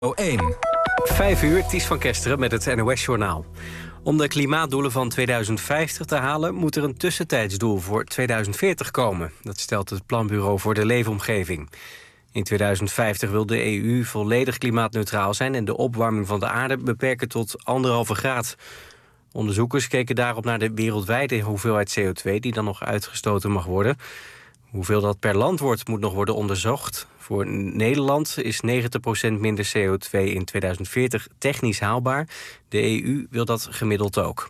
1. 5 uur, Ties van Kesteren met het NOS-journaal. Om de klimaatdoelen van 2050 te halen moet er een tussentijdsdoel voor 2040 komen. Dat stelt het Planbureau voor de Leefomgeving. In 2050 wil de EU volledig klimaatneutraal zijn en de opwarming van de aarde beperken tot 1,5 graad. Onderzoekers keken daarop naar de wereldwijde hoeveelheid CO2 die dan nog uitgestoten mag worden. Hoeveel dat per land wordt, moet nog worden onderzocht. Voor Nederland is 90% minder CO2 in 2040 technisch haalbaar. De EU wil dat gemiddeld ook.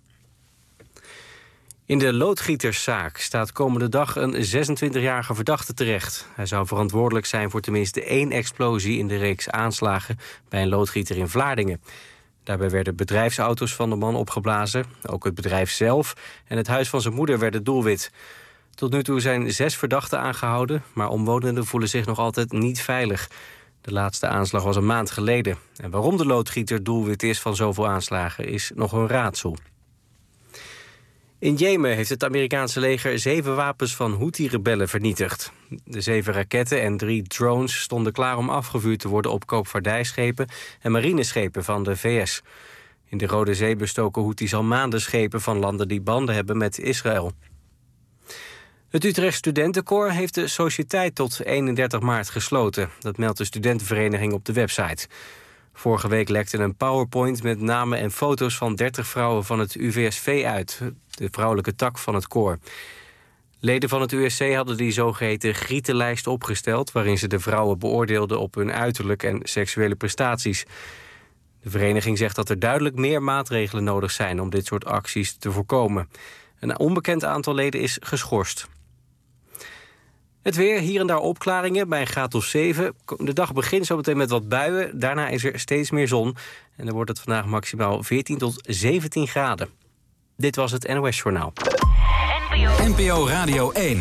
In de loodgieterszaak staat komende dag een 26-jarige verdachte terecht. Hij zou verantwoordelijk zijn voor tenminste 1 explosie in de reeks aanslagen bij een loodgieter in Vlaardingen. Daarbij werden bedrijfsauto's van de man opgeblazen. Ook het bedrijf zelf en het huis van zijn moeder werden doelwit. Tot nu toe zijn 6 verdachten aangehouden, maar omwonenden voelen zich nog altijd niet veilig. De laatste aanslag was een maand geleden. En waarom de loodgieter doelwit is van zoveel aanslagen is nog een raadsel. In Jemen heeft het Amerikaanse leger 7 wapens van Houthi-rebellen vernietigd. De 7 raketten en 3 drones stonden klaar om afgevuurd te worden op koopvaardijschepen en marineschepen van de VS. In de Rode Zee bestoken Houthis al maanden schepen van landen die banden hebben met Israël. Het Utrecht Studentenkoor heeft de sociëteit tot 31 maart gesloten. Dat meldt de studentenvereniging op de website. Vorige week lekte een PowerPoint met namen en foto's van 30 vrouwen van het UVSV uit, de vrouwelijke tak van het koor. Leden van het USC hadden die zogeheten grietenlijst opgesteld, waarin ze de vrouwen beoordeelden op hun uiterlijk en seksuele prestaties. De vereniging zegt dat er duidelijk meer maatregelen nodig zijn om dit soort acties te voorkomen. Een onbekend aantal leden is geschorst. Het weer, hier en daar opklaringen bij een graad of 7. De dag begint zo meteen met wat buien. Daarna is er steeds meer zon. En dan wordt het vandaag maximaal 14 tot 17 graden. Dit was het NOS Journaal. NPO Radio 1.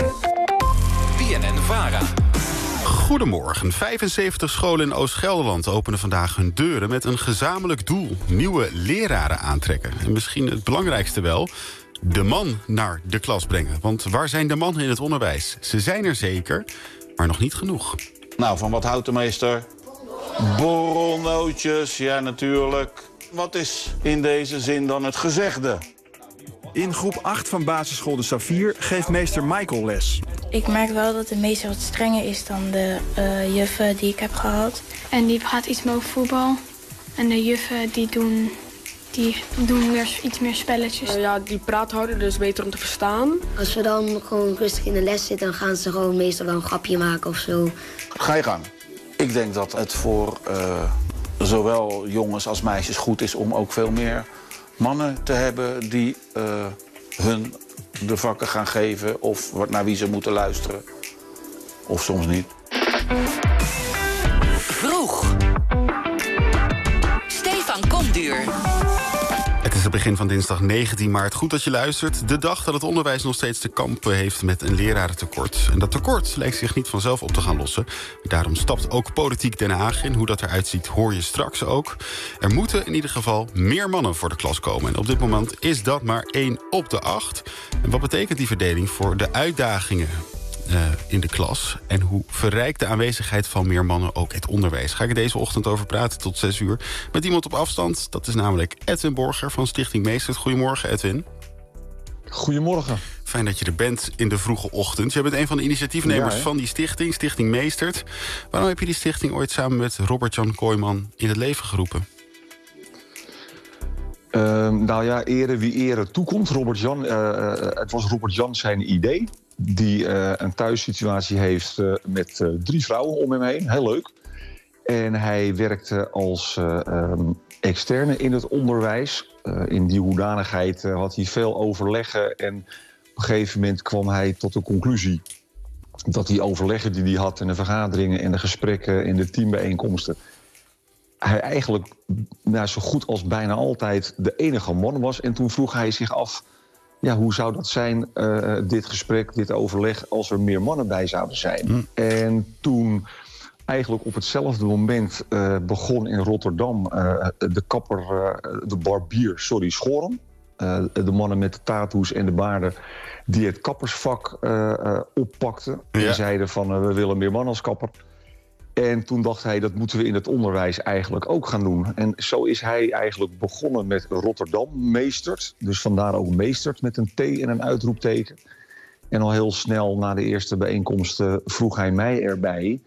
BNN-VARA. Goedemorgen. 75 scholen in Oost-Gelderland openen vandaag hun deuren met een gezamenlijk doel: nieuwe leraren aantrekken. En misschien het belangrijkste wel: de man naar de klas brengen. Want waar zijn de mannen in het onderwijs? Ze zijn er zeker, maar nog niet genoeg. Nou, van wat houdt de meester? Borrelnootjes, ja natuurlijk. Wat is in deze zin dan het gezegde? In groep 8 van basisschool De Saffier geeft meester Michael les. Ik merk wel dat de meester wat strenger is dan de juffen die ik heb gehad. En die gaat iets meer over voetbal. En de juffen die doen weer iets meer spelletjes. Ja, die praat harder, dus beter om te verstaan. Als we dan gewoon rustig in de les zitten, dan gaan ze gewoon meestal wel een grapje maken of zo. Ga je gang. Ik denk dat het voor zowel jongens als meisjes goed is om ook veel meer mannen te hebben die hun de vakken gaan geven of naar wie ze moeten luisteren. Of soms niet. Vroeg. Stefan Komduur. Het is het begin van dinsdag 19 maart. Goed dat je luistert. De dag dat het onderwijs nog steeds te kampen heeft met een lerarentekort. En dat tekort lijkt zich niet vanzelf op te gaan lossen. Daarom stapt ook Politiek Den Haag in. Hoe dat eruit ziet hoor je straks ook. Er moeten in ieder geval meer mannen voor de klas komen. En op dit moment is dat maar 1 op de 8. En wat betekent die verdeling voor de uitdagingen in de klas? En hoe verrijkt de aanwezigheid van meer mannen ook het onderwijs? Ga ik er deze ochtend over praten tot 6 uur. Met iemand op afstand, dat is namelijk Edwin Borger van Stichting Meestert. Goedemorgen, Edwin. Goedemorgen. Fijn dat je er bent in de vroege ochtend. Je bent een van de initiatiefnemers van die stichting, Stichting Meestert. Waarom heb je die stichting ooit samen met Robert-Jan Kooijman in het leven geroepen? Ere wie ere toekomt. Het was Robert-Jan zijn idee. Die een thuissituatie heeft met 3 vrouwen om hem heen. Heel leuk. En hij werkte als externe in het onderwijs. In die hoedanigheid had hij veel overleggen. En op een gegeven moment kwam hij tot de conclusie dat die overleggen die hij had en de vergaderingen en de gesprekken en de teambijeenkomsten, hij eigenlijk zo goed als bijna altijd de enige man was. En toen vroeg hij zich af, ja, hoe zou dat zijn, dit gesprek, dit overleg, als er meer mannen bij zouden zijn? En toen eigenlijk op hetzelfde moment begon in Rotterdam de barbier Schoren. De mannen met de tattoos en de baarden die het kappersvak oppakten. En zeiden van, we willen meer mannen als kapper. En toen dacht hij, dat moeten we in het onderwijs eigenlijk ook gaan doen. En zo is hij eigenlijk begonnen met Rotterdam Meestert. Dus vandaar ook Meestert met een T en een uitroepteken. En al heel snel na de eerste bijeenkomst vroeg hij mij erbij.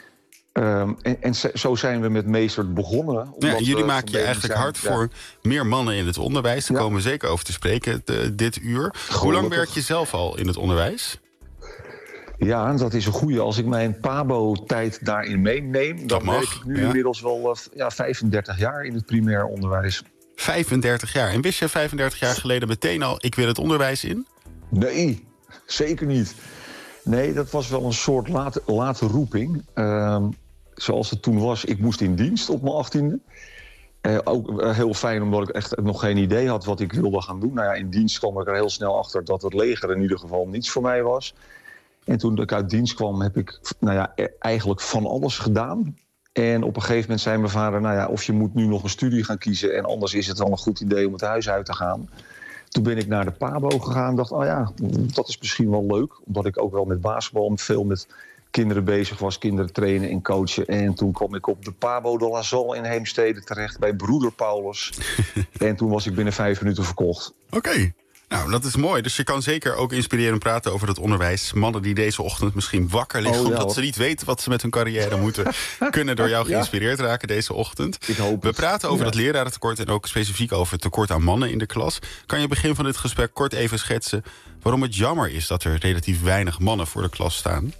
Zo zijn we met Meestert begonnen. Ja, jullie maken je eigenlijk hard voor meer mannen in het onderwijs. Daar komen we zeker over te spreken dit uur. Hoe lang werk je zelf al in het onderwijs? Ja, dat is een goeie. Als ik mijn PABO-tijd daarin meeneem, dan werk ik nu inmiddels wel 35 jaar in het primair onderwijs. 35 jaar. En wist je 35 jaar geleden meteen al, ik wil het onderwijs in? Nee, zeker niet. Nee, dat was wel een soort late roeping. Zoals het toen was, ik moest in dienst op mijn 18e. Ook heel fijn, omdat ik echt nog geen idee had wat ik wilde gaan doen. Nou ja, in dienst kwam ik er heel snel achter dat het leger in ieder geval niets voor mij was. En toen ik uit dienst kwam, heb ik eigenlijk van alles gedaan. En op een gegeven moment zei mijn vader, of je moet nu nog een studie gaan kiezen en anders is het wel een goed idee om het huis uit te gaan. Toen ben ik naar de PABO gegaan en dacht, dat is misschien wel leuk. Omdat ik ook wel met basketbal veel met kinderen bezig was, kinderen trainen en coachen. En toen kwam ik op de PABO de La Salle in Heemstede terecht bij broeder Paulus. En toen was ik binnen 5 minuten verkocht. Oké. Nou, dat is mooi. Dus je kan zeker ook inspirerend praten over het onderwijs. Mannen die deze ochtend misschien wakker liggen omdat ze niet weten wat ze met hun carrière moeten, kunnen door jou geïnspireerd raken deze ochtend. Ik hoop We praten over het lerarentekort en ook specifiek over het tekort aan mannen in de klas. Kan je begin van dit gesprek kort even schetsen waarom het jammer is dat er relatief weinig mannen voor de klas staan?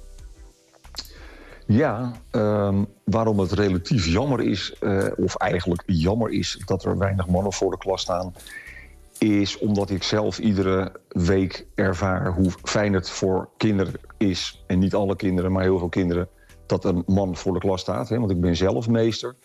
Ja, waarom het relatief jammer is, of eigenlijk jammer is dat er weinig mannen voor de klas staan, is omdat ik zelf iedere week ervaar hoe fijn het voor kinderen is, en niet alle kinderen, maar heel veel kinderen, dat een man voor de klas staat. Want ik ben zelf meester.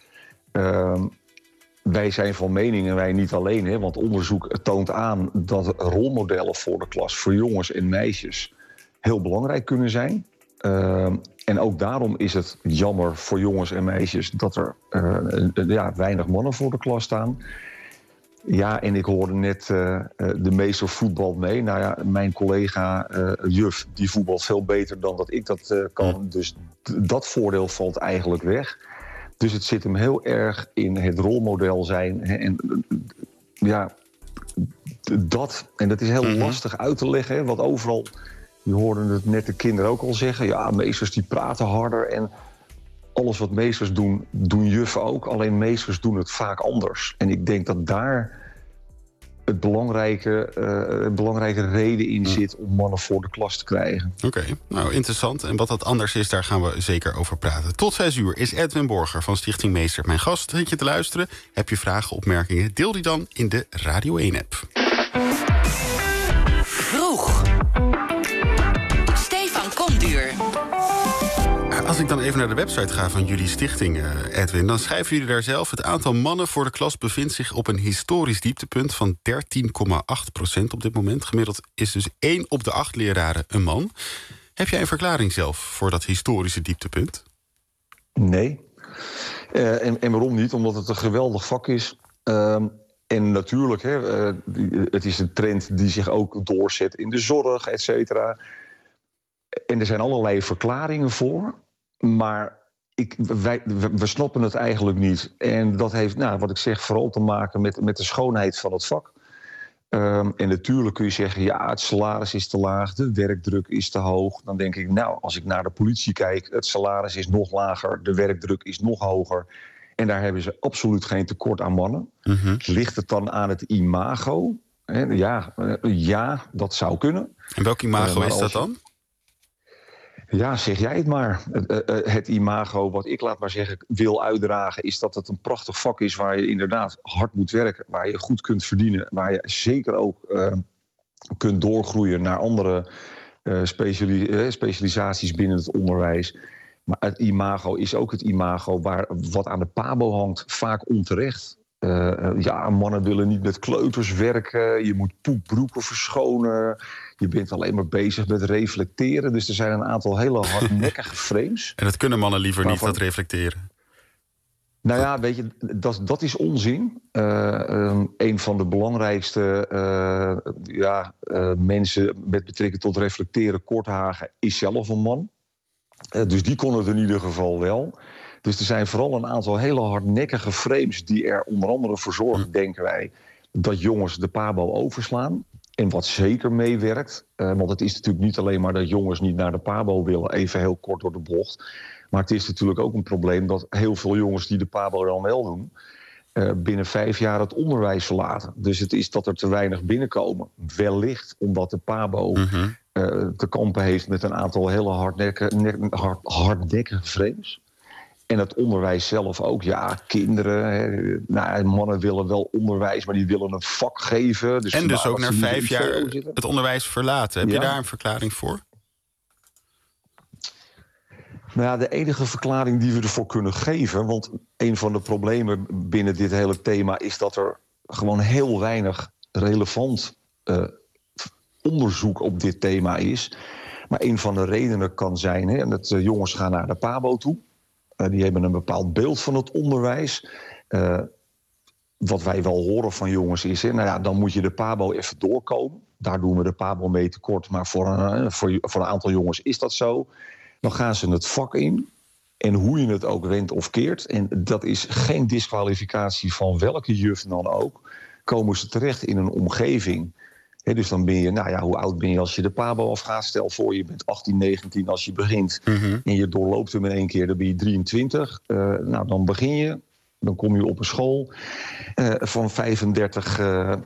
Wij zijn van mening, en wij niet alleen, want onderzoek toont aan dat rolmodellen voor de klas, voor jongens en meisjes, heel belangrijk kunnen zijn. En ook daarom is het jammer voor jongens en meisjes dat er weinig mannen voor de klas staan. Ja, en ik hoorde net de meester voetbal mee. Nou ja, mijn collega juf, die voetbalt veel beter dan dat ik dat kan. Dus dat voordeel valt eigenlijk weg. Dus het zit hem heel erg in het rolmodel zijn. En dat is heel lastig uit te leggen. Hè, want overal, je hoorde het net de kinderen ook al zeggen, ja, meesters die praten harder en alles wat meesters doen, doen juffen ook. Alleen meesters doen het vaak anders. En ik denk dat daar het belangrijke reden in zit om mannen voor de klas te krijgen. Oké, nou interessant. En wat dat anders is, daar gaan we zeker over praten. Tot 6 uur is Edwin Borger van Stichting Meester mijn gast. Zit je te luisteren? Heb je vragen, opmerkingen? Deel die dan in de Radio 1-app. Vroeg. Stefan Komduur. Als ik dan even naar de website ga van jullie stichting, Edwin, dan schrijven jullie daar zelf: het aantal mannen voor de klas bevindt zich op een historisch dieptepunt van 13,8% op dit moment. Gemiddeld is dus 1 op de 8 leraren een man. Heb jij een verklaring zelf voor dat historische dieptepunt? Nee. En waarom niet? Omdat het een geweldig vak is. En natuurlijk, het is een trend die zich ook doorzet in de zorg, et cetera. En er zijn allerlei verklaringen voor. Maar we snappen het eigenlijk niet. En dat heeft, wat ik zeg, vooral te maken met de schoonheid van het vak. En natuurlijk kun je zeggen, ja, het salaris is te laag, de werkdruk is te hoog. Dan denk ik, als ik naar de politie kijk, het salaris is nog lager, de werkdruk is nog hoger. En daar hebben ze absoluut geen tekort aan mannen. Ligt het dan aan het imago? Ja, dat zou kunnen. En welk imago is dat dan? Ja, zeg jij het maar. Het imago wat ik, laat maar zeggen, wil uitdragen, is dat het een prachtig vak is waar je inderdaad hard moet werken, waar je goed kunt verdienen, waar je zeker ook kunt doorgroeien naar andere specialisaties binnen het onderwijs. Maar het imago is ook het imago wat aan de PABO hangt, vaak onterecht. Mannen willen niet met kleuters werken, je moet poepbroeken verschonen, je bent alleen maar bezig met reflecteren. Dus er zijn een aantal hele hardnekkige frames. En dat kunnen mannen liever niet, dat reflecteren? Nou ja, weet je, dat is onzin. Een van de belangrijkste mensen met betrekking tot reflecteren, Korthagen, is zelf een man. Dus die kon het in ieder geval wel. Dus er zijn vooral een aantal hele hardnekkige frames die er onder andere voor zorgen, denken wij, dat jongens de pabo overslaan. En wat zeker meewerkt, want het is natuurlijk niet alleen maar dat jongens niet naar de pabo willen, even heel kort door de bocht. Maar het is natuurlijk ook een probleem dat heel veel jongens die de pabo dan wel doen, binnen 5 jaar het onderwijs verlaten. Dus het is dat er te weinig binnenkomen. Wellicht omdat de pabo te kampen heeft met een aantal hele hardnekkige frames. En het onderwijs zelf ook. Ja, kinderen, mannen willen wel onderwijs, maar die willen een vak geven. Dus en dus ook na 5 jaar het onderwijs verlaten. Heb je daar een verklaring voor? Nou ja, de enige verklaring die we ervoor kunnen geven, want een van de problemen binnen dit hele thema is dat er gewoon heel weinig relevant onderzoek op dit thema is. Maar een van de redenen kan zijn dat jongens gaan naar de pabo toe. Die hebben een bepaald beeld van het onderwijs. Wat wij wel horen van jongens is, dan moet je de pabo even doorkomen. Daar doen we de pabo mee tekort, maar voor een aantal jongens is dat zo. Dan gaan ze het vak in. En hoe je het ook wendt of keert, en dat is geen disqualificatie van welke juf dan ook, komen ze terecht in een omgeving. Dus dan ben je, hoe oud ben je als je de pabo afgaat? Stel voor, je bent 18, 19 als je begint. En je doorloopt hem in 1 keer, dan ben je 23. Dan begin je. Dan kom je op een school van 35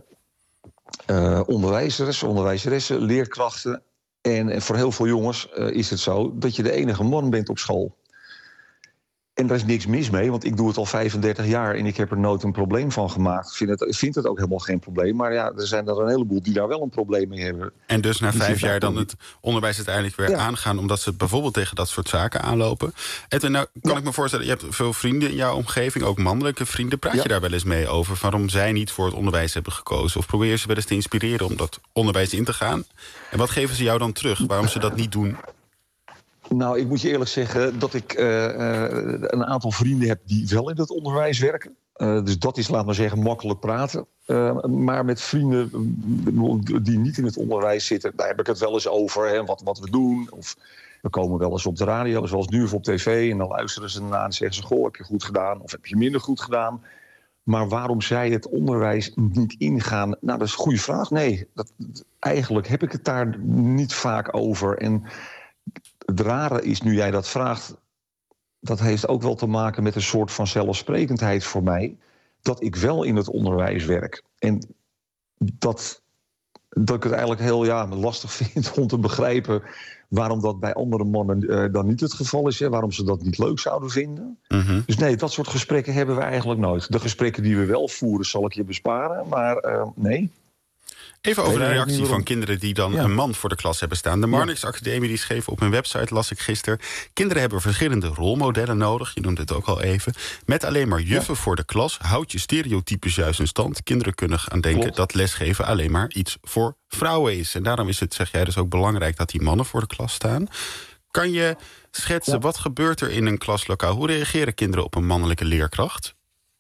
onderwijzeressen, leerkrachten. En voor heel veel jongens is het zo dat je de enige man bent op school. En daar is niks mis mee, want ik doe het al 35 jaar en ik heb er nooit een probleem van gemaakt. Ik vind het ook helemaal geen probleem. Maar ja, er zijn er een heleboel die daar wel een probleem mee hebben. En dus na 5 jaar dan het onderwijs uiteindelijk weer aangaan, omdat ze bijvoorbeeld tegen dat soort zaken aanlopen. Edwin, nou kan ik me voorstellen, je hebt veel vrienden in jouw omgeving, ook mannelijke vrienden. Praat je daar wel eens mee over waarom zij niet voor het onderwijs hebben gekozen? Of probeer je ze wel eens te inspireren om dat onderwijs in te gaan? En wat geven ze jou dan terug, waarom ze dat niet doen? Nou, ik moet je eerlijk zeggen dat ik een aantal vrienden heb die wel in het onderwijs werken. Dus dat is, laat maar zeggen, makkelijk praten. Maar met vrienden die niet in het onderwijs zitten, daar heb ik het wel eens over, wat we doen. Of we komen wel eens op de radio, zoals nu of op tv. En dan luisteren ze ernaar en zeggen ze, goh, heb je goed gedaan of heb je minder goed gedaan? Maar waarom zij het onderwijs niet ingaan, nou, dat is een goede vraag. Nee, eigenlijk heb ik het daar niet vaak over. En het rare is, nu jij dat vraagt, dat heeft ook wel te maken met een soort van zelfsprekendheid voor mij, dat ik wel in het onderwijs werk. En dat ik het eigenlijk heel lastig vind om te begrijpen waarom dat bij andere mannen dan niet het geval is. Waarom ze dat niet leuk zouden vinden. Dus nee, dat soort gesprekken hebben we eigenlijk nooit. De gesprekken die we wel voeren zal ik je besparen, maar nee. Even over de reactie van kinderen die dan een man voor de klas hebben staan. De Marnix Academie die schreef op hun website, las ik gisteren, kinderen hebben verschillende rolmodellen nodig, je noemt het ook al even. Met alleen maar juffen voor de klas houdt je stereotypes juist in stand. Kinderen kunnen gaan denken dat lesgeven alleen maar iets voor vrouwen is. En daarom is het, zeg jij, dus ook belangrijk dat die mannen voor de klas staan. Kan je schetsen, wat gebeurt er in een klaslokaal? Hoe reageren kinderen op een mannelijke leerkracht?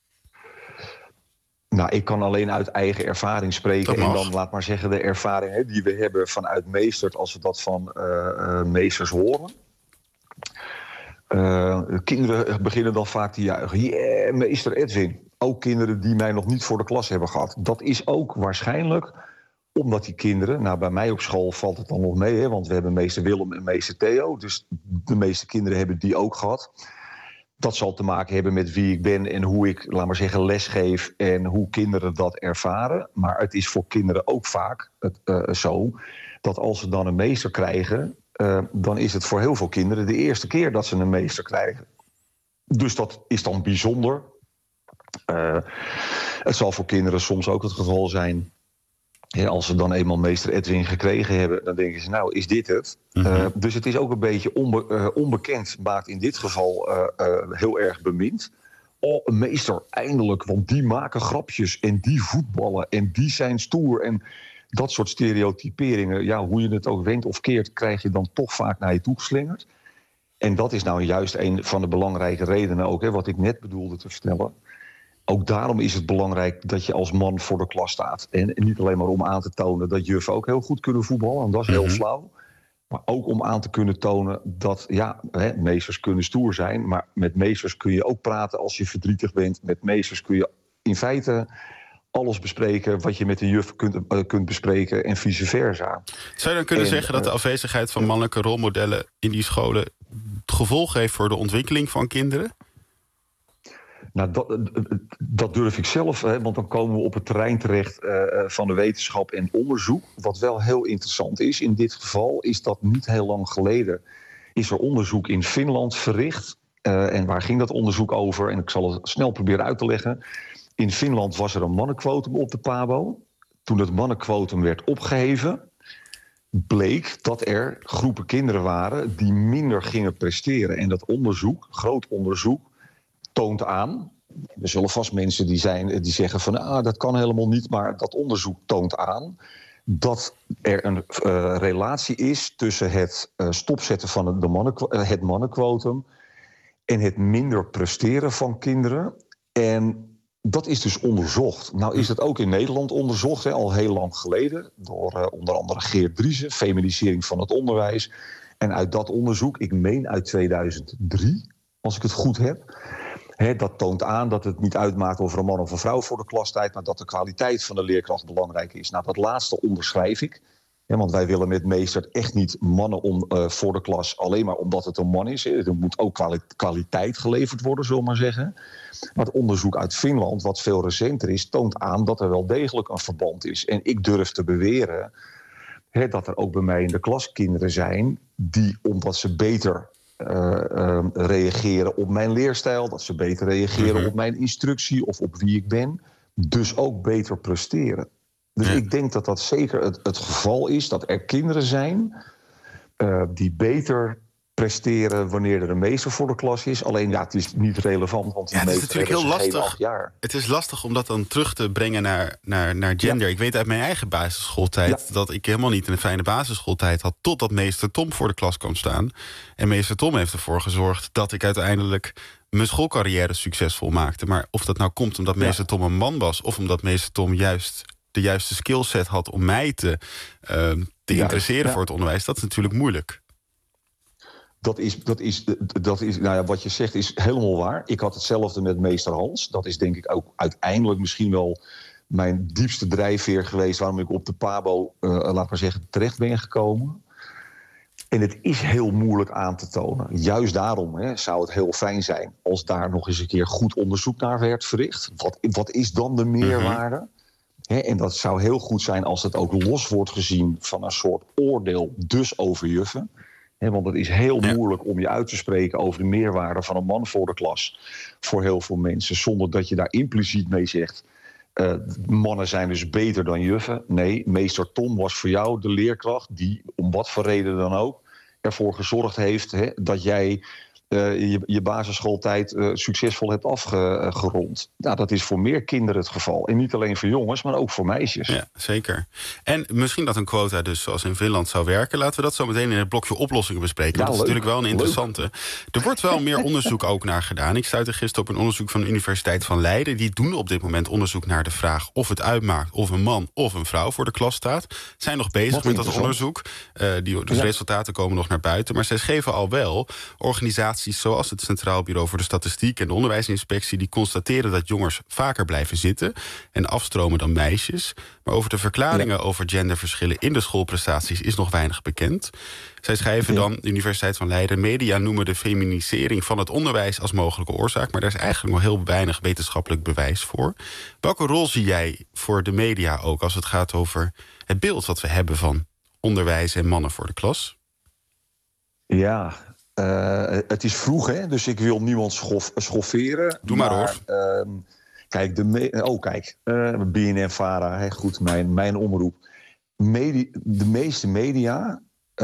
Nou, ik kan alleen uit eigen ervaring spreken. En dan, laat maar zeggen, de ervaring die we hebben vanuit meesters, als we dat van meesters horen. Kinderen beginnen dan vaak te juichen. Yeah, meester Edwin. Ook kinderen die mij nog niet voor de klas hebben gehad. Dat is ook waarschijnlijk omdat die kinderen, nou, bij mij op school valt het dan nog mee, want we hebben meester Willem en meester Theo. Dus de meeste kinderen hebben die ook gehad. Dat zal te maken hebben met wie ik ben en hoe ik, laat maar zeggen, lesgeef en hoe kinderen dat ervaren. Maar het is voor kinderen ook vaak zo dat als ze dan een meester krijgen, dan is het voor heel veel kinderen de eerste keer dat ze een meester krijgen. Dus dat is dan bijzonder. Het zal voor kinderen soms ook het geval zijn, als ze dan eenmaal meester Edwin gekregen hebben, dan denken ze, nou, is dit het? Dus het is ook een beetje onbekend, maakt in dit geval heel erg bemind. Oh, een meester, eindelijk, want die maken grapjes en die voetballen en die zijn stoer. En dat soort stereotyperingen, hoe je het ook wendt of keert, krijg je dan toch vaak naar je toe geslingerd. En dat is nou juist een van de belangrijke redenen ook, wat ik net bedoelde te vertellen. Ook daarom is het belangrijk dat je als man voor de klas staat. En niet alleen maar om aan te tonen dat juffen ook heel goed kunnen voetballen. En dat is heel flauw. Maar ook om aan te kunnen tonen dat, meesters kunnen stoer zijn. Maar met meesters kun je ook praten als je verdrietig bent. Met meesters kun je in feite alles bespreken wat je met de juf kunt bespreken en vice versa. Zou je dan kunnen zeggen dat de afwezigheid van mannelijke rolmodellen in die scholen het gevolg heeft voor de ontwikkeling van kinderen? Nou, dat durf ik zelf, want dan komen we op het terrein terecht van de wetenschap en onderzoek. Wat wel heel interessant is in dit geval, is dat niet heel lang geleden is er onderzoek in Finland verricht. En waar ging dat onderzoek over? En ik zal het snel proberen uit te leggen. In Finland was er een mannenquotum op de PABO. Toen het mannenquotum werd opgeheven, bleek dat er groepen kinderen waren die minder gingen presteren. En dat onderzoek, groot onderzoek, toont aan. Er zullen vast mensen die zeggen van dat kan helemaal niet, maar dat onderzoek toont aan dat er een relatie is tussen het stopzetten van het mannenquotum en het minder presteren van kinderen. En dat is dus onderzocht. Nou is het ook in Nederland onderzocht, al heel lang geleden, door onder andere Geert Driessen, Feminisering van het onderwijs. En uit dat onderzoek, ik meen uit 2003, als ik het goed heb, dat toont aan dat het niet uitmaakt of er een man of een vrouw voor de klas staat, maar dat de kwaliteit van de leerkracht belangrijk is. Nou, dat laatste onderschrijf ik. Want wij willen met meester echt niet mannen voor de klas alleen maar omdat het een man is. Er moet ook kwaliteit geleverd worden, zullen we maar zeggen. Maar het onderzoek uit Finland, wat veel recenter is, toont aan dat er wel degelijk een verband is. En ik durf te beweren dat er ook bij mij in de klas kinderen zijn die, omdat ze beter reageren op mijn leerstijl, dat ze beter reageren op mijn instructie of op wie ik ben, dus ook beter presteren. Dus ik denk dat dat zeker het geval is, dat er kinderen zijn die beter presteren wanneer er een meester voor de klas is. Alleen het is niet relevant, want die meester is natuurlijk heel lastig. 8 jaar. Het is lastig om dat dan terug te brengen naar gender. Ja. Ik weet uit mijn eigen basisschooltijd dat ik helemaal niet een fijne basisschooltijd had, totdat meester Tom voor de klas kwam staan. En meester Tom heeft ervoor gezorgd dat ik uiteindelijk mijn schoolcarrière succesvol maakte. Maar of dat nou komt omdat meester Tom een man was, of omdat meester Tom juist de juiste skillset had om mij te interesseren voor het onderwijs, dat is natuurlijk moeilijk. Dat is wat je zegt is helemaal waar. Ik had hetzelfde met meester Hans. Dat is denk ik ook uiteindelijk misschien wel mijn diepste drijfveer geweest waarom ik op de PABO, laat maar zeggen, terecht ben gekomen. En het is heel moeilijk aan te tonen. Juist daarom zou het heel fijn zijn als daar nog eens een keer goed onderzoek naar werd verricht. Wat is dan de meerwaarde? En dat zou heel goed zijn als het ook los wordt gezien van een soort oordeel dus over juffen. Want het is heel moeilijk om je uit te spreken over de meerwaarde van een man voor de klas. Voor heel veel mensen, zonder dat je daar impliciet mee zegt, mannen zijn dus beter dan juffen. Nee, meester Tom was voor jou de leerkracht die, om wat voor reden dan ook, ervoor gezorgd heeft dat jij je basisschooltijd succesvol hebt afgerond. Nou, dat is voor meer kinderen het geval. En niet alleen voor jongens, maar ook voor meisjes. Ja, zeker. En misschien dat een quota dus zoals in Finland zou werken. Laten we dat zo meteen in het blokje oplossingen bespreken. Ja, dat is natuurlijk wel een interessante. Er wordt wel meer onderzoek ook naar gedaan. Ik stuitte gisteren op een onderzoek van de Universiteit van Leiden. Die doen op dit moment onderzoek naar de vraag of het uitmaakt of een man of een vrouw voor de klas staat. Zijn nog bezig met dat onderzoek. De resultaten komen nog naar buiten. Maar zij geven al wel organisaties zoals het Centraal Bureau voor de Statistiek en de Onderwijsinspectie, die constateren dat jongens vaker blijven zitten en afstromen dan meisjes. Maar over de verklaringen over genderverschillen in de schoolprestaties is nog weinig bekend. Zij schrijven dan, de Universiteit van Leiden, media noemen de feminisering van het onderwijs als mogelijke oorzaak, maar daar is eigenlijk nog heel weinig wetenschappelijk bewijs voor. Welke rol zie jij voor de media ook als het gaat over het beeld wat we hebben van onderwijs en mannen voor de klas? Ja, het is vroeg, dus ik wil niemand schofferen. Doe maar hoor. Kijk, BNN-Vara, goed, mijn omroep. De meeste media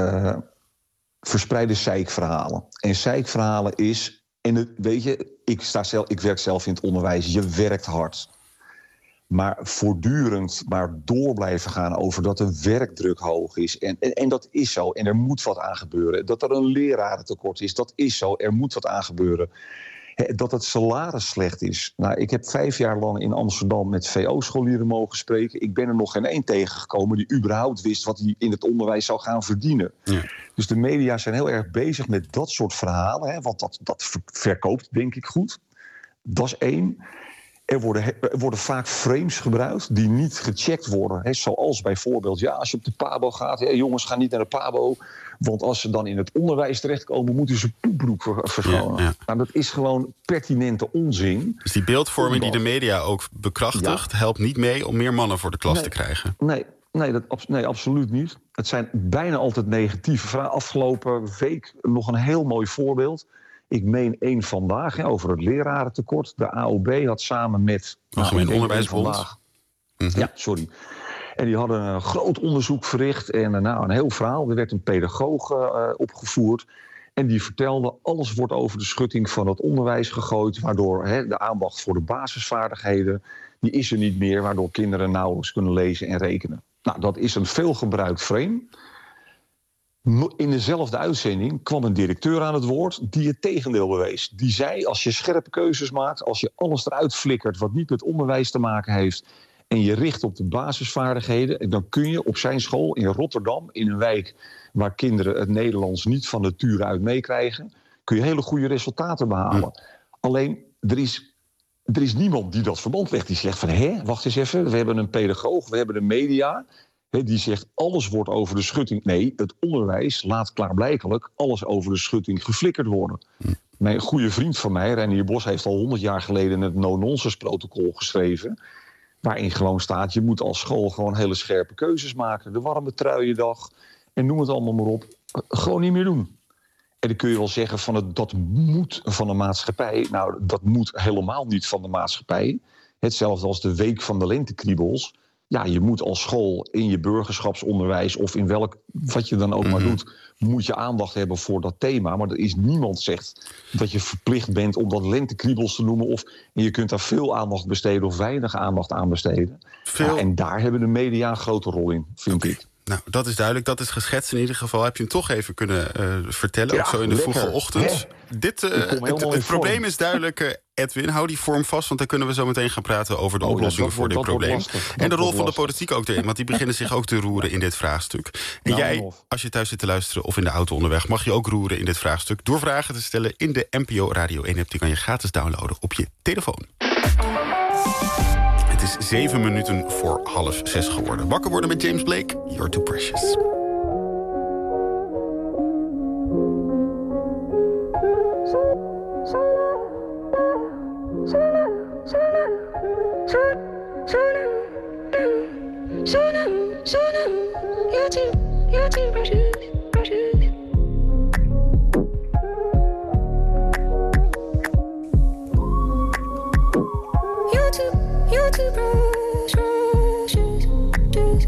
verspreiden zeikverhalen. En zeikverhalen is, weet je, ik werk zelf in het onderwijs, je werkt hard. Maar voortdurend maar door blijven gaan over dat de werkdruk hoog is. En dat is zo. En er moet wat aan gebeuren. Dat er een lerarentekort is, dat is zo. Er moet wat aan gebeuren. Dat het salaris slecht is. Nou, ik heb 5 jaar lang in Amsterdam met VO-scholieren mogen spreken. Ik ben er nog geen één tegengekomen die überhaupt wist wat hij in het onderwijs zou gaan verdienen. Ja. Dus de media zijn heel erg bezig met dat soort verhalen. Hè, want dat verkoopt, denk ik, goed. Dat is 1. Er worden vaak frames gebruikt die niet gecheckt worden. Hè, zoals bijvoorbeeld, als je op de PABO gaat... jongens, gaan niet naar de PABO... want als ze dan in het onderwijs terechtkomen... moeten ze poepbroek verschonen. Ja. Nou, dat is gewoon pertinente onzin. Dus die beeldvorming die de media ook bekrachtigt... helpt niet mee om meer mannen voor de klas te krijgen? Nee, absoluut niet. Het zijn bijna altijd negatieve vragen. Afgelopen week nog een heel mooi voorbeeld... Ik meen 1 Vandaag over het lerarentekort. De AOB had samen met... Algemeen Onderwijsbond. Ja, sorry. En die hadden een groot onderzoek verricht. En een heel verhaal. Er werd een pedagoog opgevoerd. En die vertelde, alles wordt over de schutting van het onderwijs gegooid. Waardoor de aandacht voor de basisvaardigheden... die is er niet meer. Waardoor kinderen nauwelijks kunnen lezen en rekenen. Nou, dat is een veelgebruikt frame... In dezelfde uitzending kwam een directeur aan het woord die het tegendeel bewees. Die zei, als je scherpe keuzes maakt, als je alles eruit flikkert wat niet met onderwijs te maken heeft en je richt op de basisvaardigheden, dan kun je op zijn school in Rotterdam, in een wijk waar kinderen het Nederlands niet van nature uit meekrijgen, kun je hele goede resultaten behalen. Alleen, er is niemand die dat verband legt. Die zegt van, wacht eens even, we hebben een pedagoog, we hebben de media... Die zegt, alles wordt over de schutting... Nee, het onderwijs laat klaarblijkelijk alles over de schutting geflikkerd worden. Mijn goede vriend van mij, Reinier Bos... heeft al 100 jaar geleden het no-nonsense-protocol geschreven... waarin gewoon staat, je moet als school gewoon hele scherpe keuzes maken. De warme truiendag en noem het allemaal maar op. Gewoon niet meer doen. En dan kun je wel zeggen, dat moet van de maatschappij. Nou, dat moet helemaal niet van de maatschappij. Hetzelfde als de week van de lentekriebels... Ja, je moet als school in je burgerschapsonderwijs... of in wat je dan ook maar doet... moet je aandacht hebben voor dat thema. Maar er is niemand zegt dat je verplicht bent... om dat lentekriebels te noemen. En je kunt daar veel aandacht besteden of weinig aandacht aan besteden. Ja, en daar hebben de media een grote rol in, vind ik. Nou, dat is duidelijk. Dat is geschetst in ieder geval. Heb je hem toch even kunnen vertellen, ook zo in de vroege ochtend. Het probleem is duidelijk, Edwin. Hou die vorm vast, want dan kunnen we zo meteen gaan praten... over de oplossingen voor dit probleem. En de rol van de politiek ook erin, want die beginnen zich ook te roeren in dit vraagstuk. En jij, als je thuis zit te luisteren of in de auto onderweg... mag je ook roeren in dit vraagstuk door vragen te stellen... in de NPO Radio 1-app. Die kan je gratis downloaden op je telefoon. Het is 7 minuten voor 5:30 geworden. Wakker worden met James Blake, You're Too Precious. You're too precious, precious. You're too precious, precious.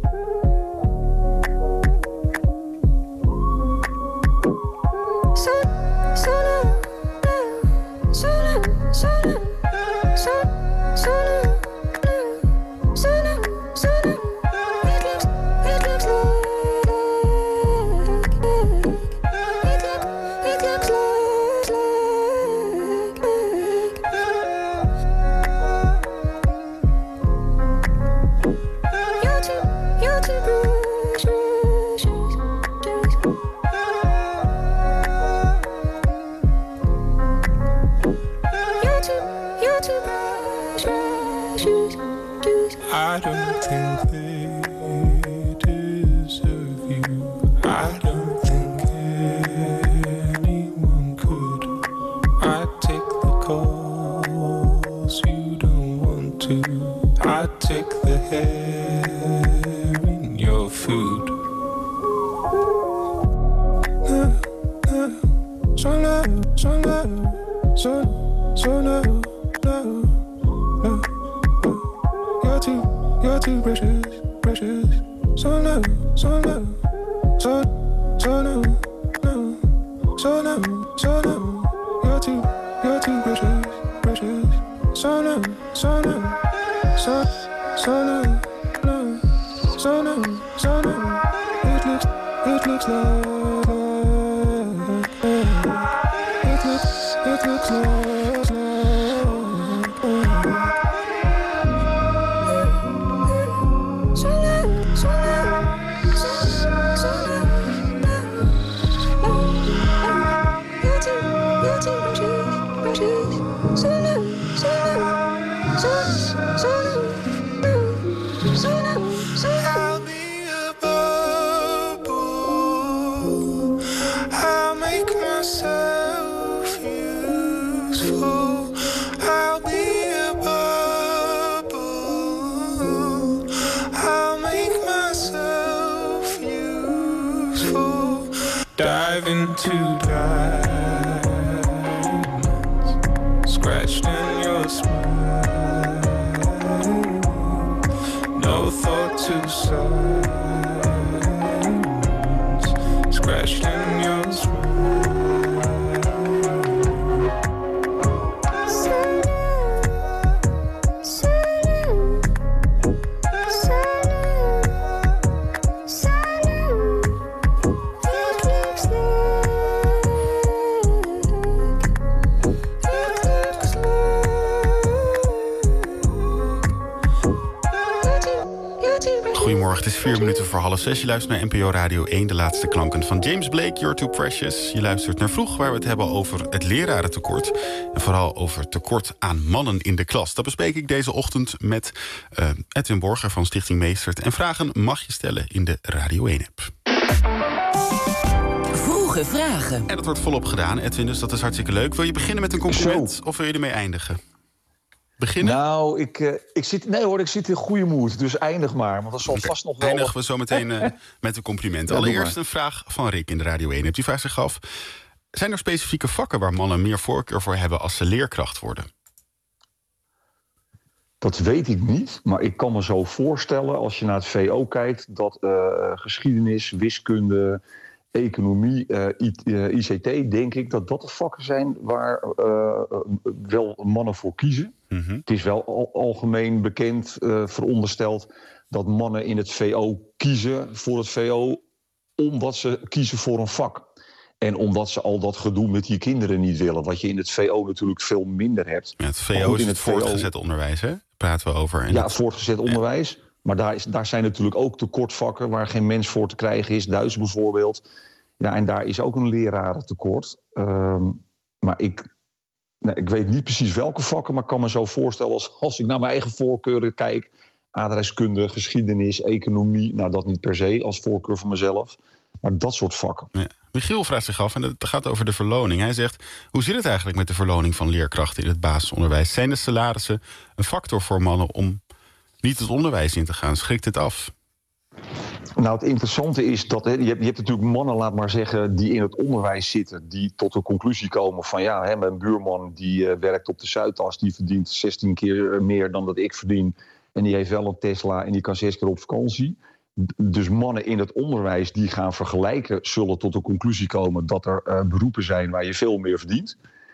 I don't think they deserve you. I don't think anyone could. I take the calls you don't want to. I take the hair in your food. So low, so low, so low, low. You're too precious, precious. So low, so low, so low, low, so low, so low. You're too precious, precious. So low, so low, so low, low, so low, so low. It looks like it looks like. driving to diamonds scratched in your smile. No thought to silence scratched in your smile. Goedemorgen, het is 4 minuten voor 5:30. Je luistert naar NPO Radio 1, de laatste klanken van James Blake, You're Too Precious. Je luistert naar Vroeg, waar we het hebben over het lerarentekort. En vooral over tekort aan mannen in de klas. Dat bespreek ik deze ochtend met Edwin Borger van Stichting Meestert. En vragen mag je stellen in de Radio 1-app. Vroege vragen. En dat wordt volop gedaan, Edwin, dus dat is hartstikke leuk. Wil je beginnen met een compliment of wil je ermee eindigen? Beginnen? Nou, ik zit in goede moed, dus eindig maar. Want dat zal vast nog wel... Eindigen we zo meteen met een compliment. Allereerst een vraag van Rick in de Radio 1. Die vraagt zich af, zijn er specifieke vakken waar mannen meer voorkeur voor hebben als ze leerkracht worden? Dat weet ik niet, maar ik kan me zo voorstellen, als je naar het VO kijkt, dat geschiedenis, wiskunde, economie, ICT, denk ik dat dat de vakken zijn waar wel mannen voor kiezen. Mm-hmm. Het is wel algemeen bekend, verondersteld, dat mannen in het VO kiezen voor het VO omdat ze kiezen voor een vak. En omdat ze al dat gedoe met die kinderen niet willen, wat je in het VO natuurlijk veel minder hebt. Ja, het VO is het voortgezet onderwijs, hè? Praten we over. En het voortgezet onderwijs. Maar daar zijn natuurlijk ook tekortvakken waar geen mens voor te krijgen is. Duits bijvoorbeeld. Ja, en daar is ook een lerarentekort. Maar ik weet niet precies welke vakken, maar ik kan me zo voorstellen als ik naar mijn eigen voorkeuren kijk. Aardrijkskunde, geschiedenis, economie. Nou, dat niet per se als voorkeur van mezelf. Maar dat soort vakken. Ja. Michiel vraagt zich af, en het gaat over de verloning. Hij zegt, hoe zit het eigenlijk met de verloning van leerkrachten in het basisonderwijs? Zijn de salarissen een factor voor mannen om niet het onderwijs in te gaan? Schrikt het af? Nou, het interessante is dat je hebt natuurlijk mannen, laat maar zeggen, die in het onderwijs zitten, die tot de conclusie komen van mijn buurman die werkt op de Zuidas, die verdient 16 keer meer dan dat ik verdien. En die heeft wel een Tesla en die kan 6 keer op vakantie. Dus mannen in het onderwijs die gaan vergelijken, zullen tot de conclusie komen dat er beroepen zijn waar je veel meer verdient.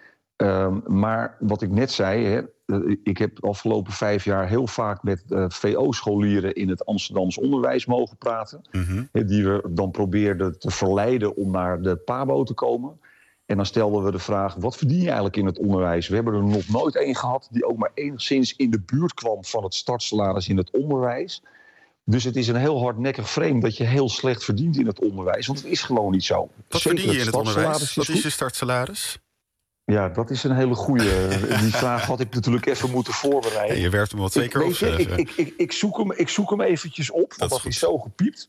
Maar wat ik net zei, ik heb de afgelopen 5 jaar heel vaak met VO-scholieren in het Amsterdams onderwijs mogen praten. Mm-hmm. Die we dan probeerden te verleiden om naar de PABO te komen. En dan stelden we de vraag, wat verdien je eigenlijk in het onderwijs? We hebben er nog nooit één gehad die ook maar enigszins in de buurt kwam van het startsalaris in het onderwijs. Dus het is een heel hardnekkig frame dat je heel slecht verdient in het onderwijs. Want het is gewoon niet zo. Wat verdien je in het onderwijs? Wat is je startsalaris? Ja, dat is een hele goeie. Die vraag had ik natuurlijk even moeten voorbereiden. Ja, je werpt hem wel 2 keer op. Ik zoek hem eventjes op, want dat is zo gepiept.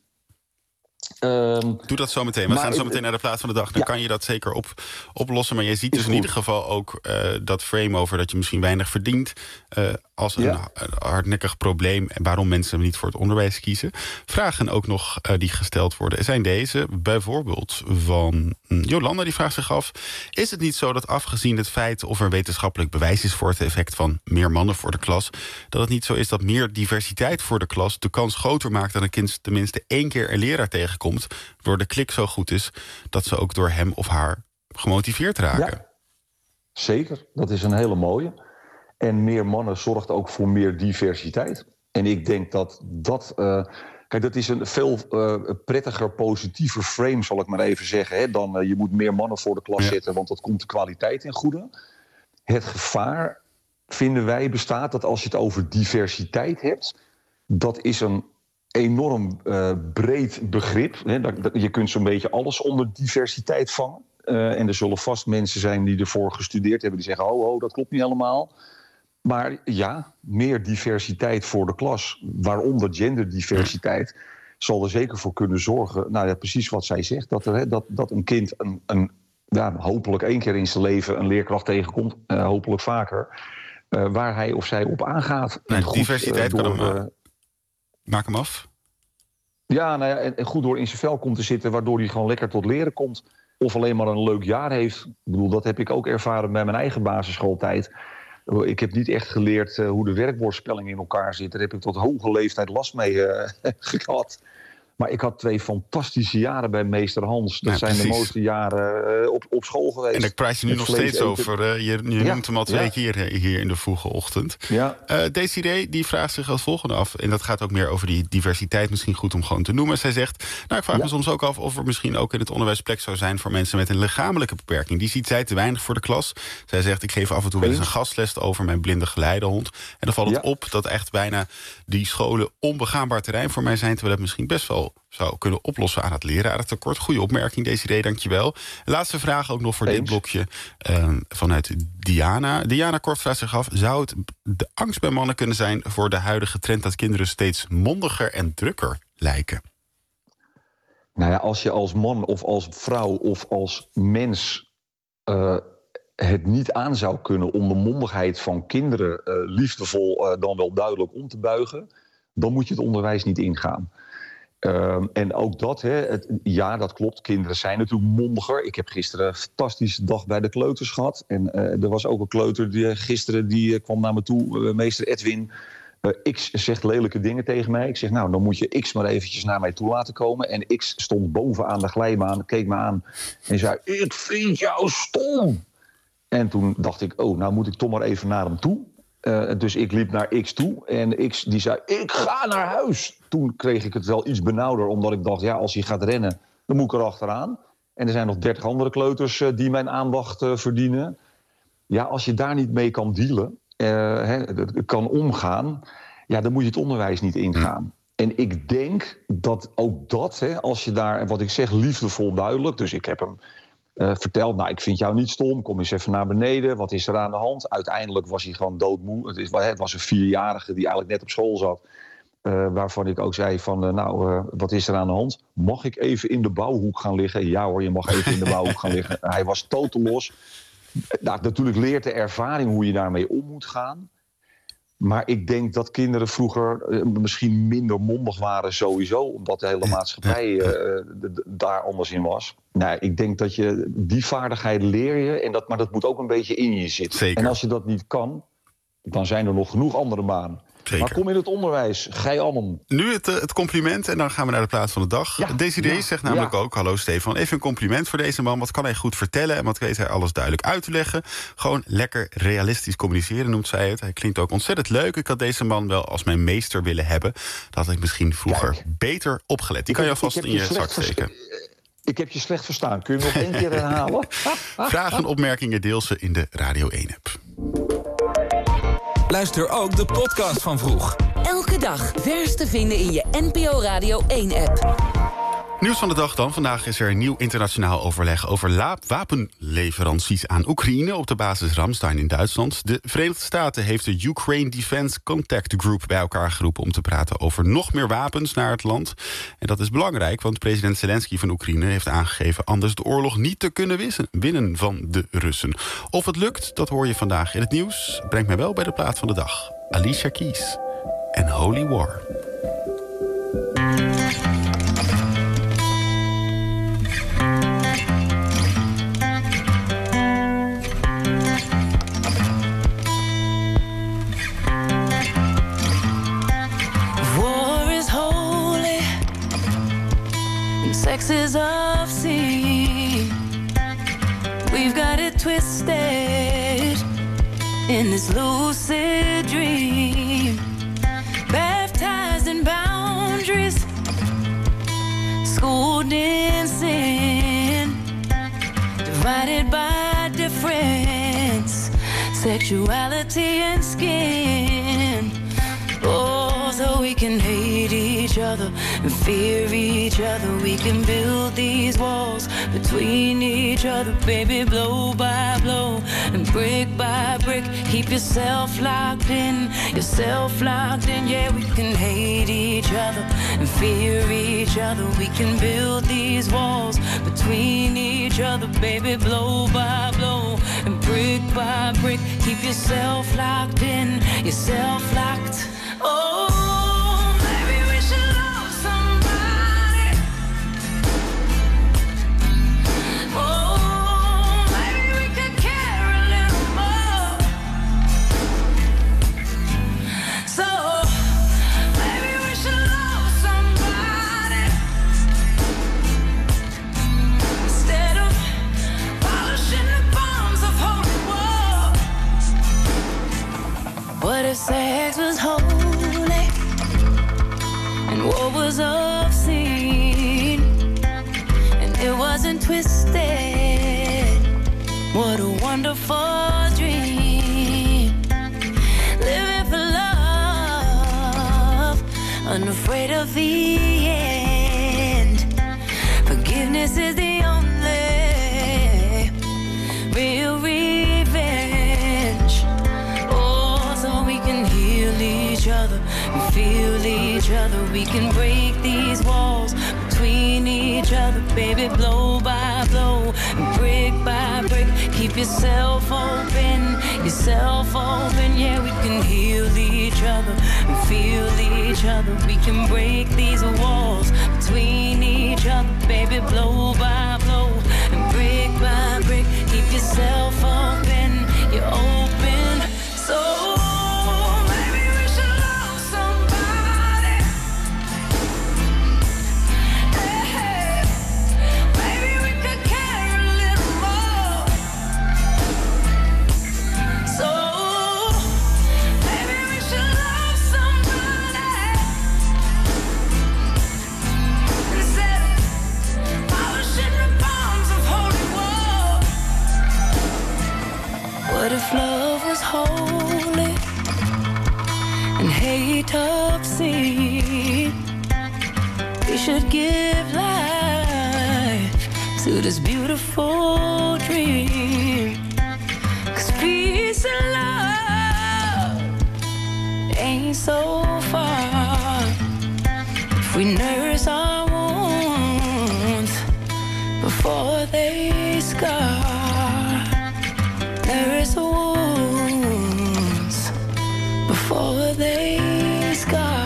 Doe dat zo meteen. We gaan zo meteen naar de plaats van de dag. Dan kan je dat zeker oplossen. Maar je ziet dus in ieder geval ook dat frame over dat je misschien weinig verdient als een hardnekkig probleem en waarom mensen niet voor het onderwijs kiezen. Vragen ook nog die gesteld worden zijn deze. Bijvoorbeeld van Jolanda, die vraagt zich af, is het niet zo dat afgezien het feit of er wetenschappelijk bewijs is voor het effect van meer mannen voor de klas, dat het niet zo is dat meer diversiteit voor de klas de kans groter maakt dat een kind tenminste 1 keer een leraar tegenkomt, waardoor de klik zo goed is dat ze ook door hem of haar gemotiveerd raken? Ja, zeker, dat is een hele mooie. En meer mannen zorgt ook voor meer diversiteit. En ik denk dat kijk, dat is een veel prettiger, positiever frame, zal ik maar even zeggen, dan je moet meer mannen voor de klas zetten, want dat komt de kwaliteit in goede. Het gevaar, vinden wij, bestaat dat als je het over diversiteit hebt, dat is een enorm breed begrip. Je kunt zo'n beetje alles onder diversiteit vangen. En er zullen vast mensen zijn die ervoor gestudeerd hebben, die zeggen, dat klopt niet helemaal. Maar ja, meer diversiteit voor de klas, waaronder genderdiversiteit, zal er zeker voor kunnen zorgen, nou ja, precies wat zij zegt, dat een kind hopelijk 1 keer in zijn leven een leerkracht tegenkomt, hopelijk vaker, waar hij of zij op aangaat. Nee, goed, diversiteit kan hem... Maak hem af. Ja, nou ja, en goed door in zijn vel komt te zitten, waardoor hij gewoon lekker tot leren komt. of alleen maar een leuk jaar heeft. Ik bedoel, dat heb ik ook ervaren bij mijn eigen basisschooltijd. Ik heb niet echt geleerd hoe de werkwoordspelling in elkaar zit. Daar heb ik tot hoge leeftijd last mee gehad. Maar ik had 2 fantastische jaren bij meester Hans. Dat zijn de mooiste jaren op school geweest. En daar praat je nu nog steeds over. Je noemt hem al 2 keer hier in de vroege ochtend. Ja. Desiree die vraagt zich als volgende af. En dat gaat ook meer over die diversiteit. Misschien goed om gewoon te noemen. Zij zegt, ik vraag me soms ook af of er misschien ook in het onderwijs plek zou zijn voor mensen met een lichamelijke beperking. Die ziet zij te weinig voor de klas. Zij zegt, ik geef af en toe wel eens een gastles over mijn blinde geleidehond. En dan valt het op dat echt bijna die scholen onbegaanbaar terrein voor mij zijn. Terwijl het misschien best wel zou kunnen oplossen aan het lerarentekort. Goeie opmerking, Desiree, dankjewel. Laatste vraag ook nog voor dit blokje vanuit Diana. Diana Kort vraagt zich af, zou het de angst bij mannen kunnen zijn voor de huidige trend dat kinderen steeds mondiger en drukker lijken? Nou ja, als je als man of als vrouw of als mens het niet aan zou kunnen om de mondigheid van kinderen liefdevol dan wel duidelijk om te buigen, dan moet je het onderwijs niet ingaan. En ook dat, dat klopt. Kinderen zijn natuurlijk mondiger. Ik heb gisteren een fantastische dag bij de kleuters gehad. En er was ook een kleuter die kwam naar me toe. Meester Edwin, X zegt lelijke dingen tegen mij. Ik zeg, nou, dan moet je X maar eventjes naar mij toe laten komen. En X stond bovenaan de glijbaan, keek me aan en zei, ik vind jou stom. En toen dacht ik, nou moet ik toch maar even naar hem toe. Dus ik liep naar X toe en X die zei, ik ga naar huis. Toen kreeg ik het wel iets benauwder, omdat ik dacht, als hij gaat rennen, dan moet ik er achteraan. En er zijn nog 30 andere kleuters die mijn aandacht verdienen. Ja, als je daar niet mee kan dealen, kan omgaan, dan moet je het onderwijs niet ingaan. En ik denk dat ook dat, als je daar, wat ik zeg, liefdevol duidelijk, dus ik heb hem verteld, ik vind jou niet stom, kom eens even naar beneden, wat is er aan de hand? Uiteindelijk was hij gewoon doodmoe. Het was een 4-jarige die eigenlijk net op school zat, waarvan ik ook zei van, wat is er aan de hand? Mag ik even in de bouwhoek gaan liggen? Ja hoor, je mag even in de bouwhoek gaan liggen. Hij was totaal los. Natuurlijk leert de ervaring hoe je daarmee om moet gaan. Maar ik denk dat kinderen vroeger misschien minder mondig waren sowieso, omdat de hele maatschappij daar anders in was. Ik denk dat je die vaardigheid leer je, maar dat moet ook een beetje in je zitten. Zeker. En als je dat niet kan, dan zijn er nog genoeg andere banen. Zeker. Maar kom in het onderwijs, gij allen. Nu het compliment en dan gaan we naar de plaats van de dag. Ja, Desiree zegt namelijk ook, hallo Stefan, even een compliment voor deze man. Wat kan hij goed vertellen en wat weet hij alles duidelijk uit te leggen. Gewoon lekker realistisch communiceren noemt zij het. Hij klinkt ook ontzettend leuk. Ik had deze man wel als mijn meester willen hebben. Dat had ik misschien vroeger beter opgelet. Die kan je alvast in je zak steken. Ik heb je slecht verstaan. Kun je nog 1 keer herhalen? Vragen, opmerkingen, deel ze in de Radio 1-app. Luister ook de podcast van Vroeg. Elke dag vers te vinden in je NPO Radio 1-app. Nieuws van de dag dan. Vandaag is er een nieuw internationaal overleg over wapenleveranties aan Oekraïne op de basis Ramstein in Duitsland. De Verenigde Staten heeft de Ukraine Defense Contact Group bij elkaar geroepen om te praten over nog meer wapens naar het land. En dat is belangrijk, want president Zelensky van Oekraïne heeft aangegeven anders de oorlog niet te kunnen winnen van de Russen. Of het lukt, dat hoor je vandaag in het nieuws. Brengt mij wel bij de plaat van de dag. Alicia Keys en Holy War. Sex is obscene. We've got it twisted in this lucid dream. Baptized in boundaries, schooled in sin, divided by difference, sexuality and skin. Oh, so we can hate each other and fear each other. We can build these walls between each other, baby, blow by blow and brick by brick. Keep yourself locked in, yeah, we can hate each other and fear each other. We can build these walls between each other, baby, blow by blow and brick by brick. Keep yourself locked in, yourself locked. Oh, maybe we should love somebody. Oh, was holy and what was obscene, and it wasn't twisted. What a wonderful dream. Living for love, unafraid of the end. Forgiveness is the only real revenge. Oh, so we can heal each other and feel each other. We can break these walls between each other, baby, blow by blow and brick by brick. Keep yourself open, yeah, we can heal each other and feel each other. We can break these walls between each other, baby, blow by blow and brick by brick. Keep yourself open, you're open, so what if love was holy and hate obscene? We should give life to this beautiful dream. 'Cause peace and love ain't so far if we nurse our wounds before they scar. There is wounds before they scar.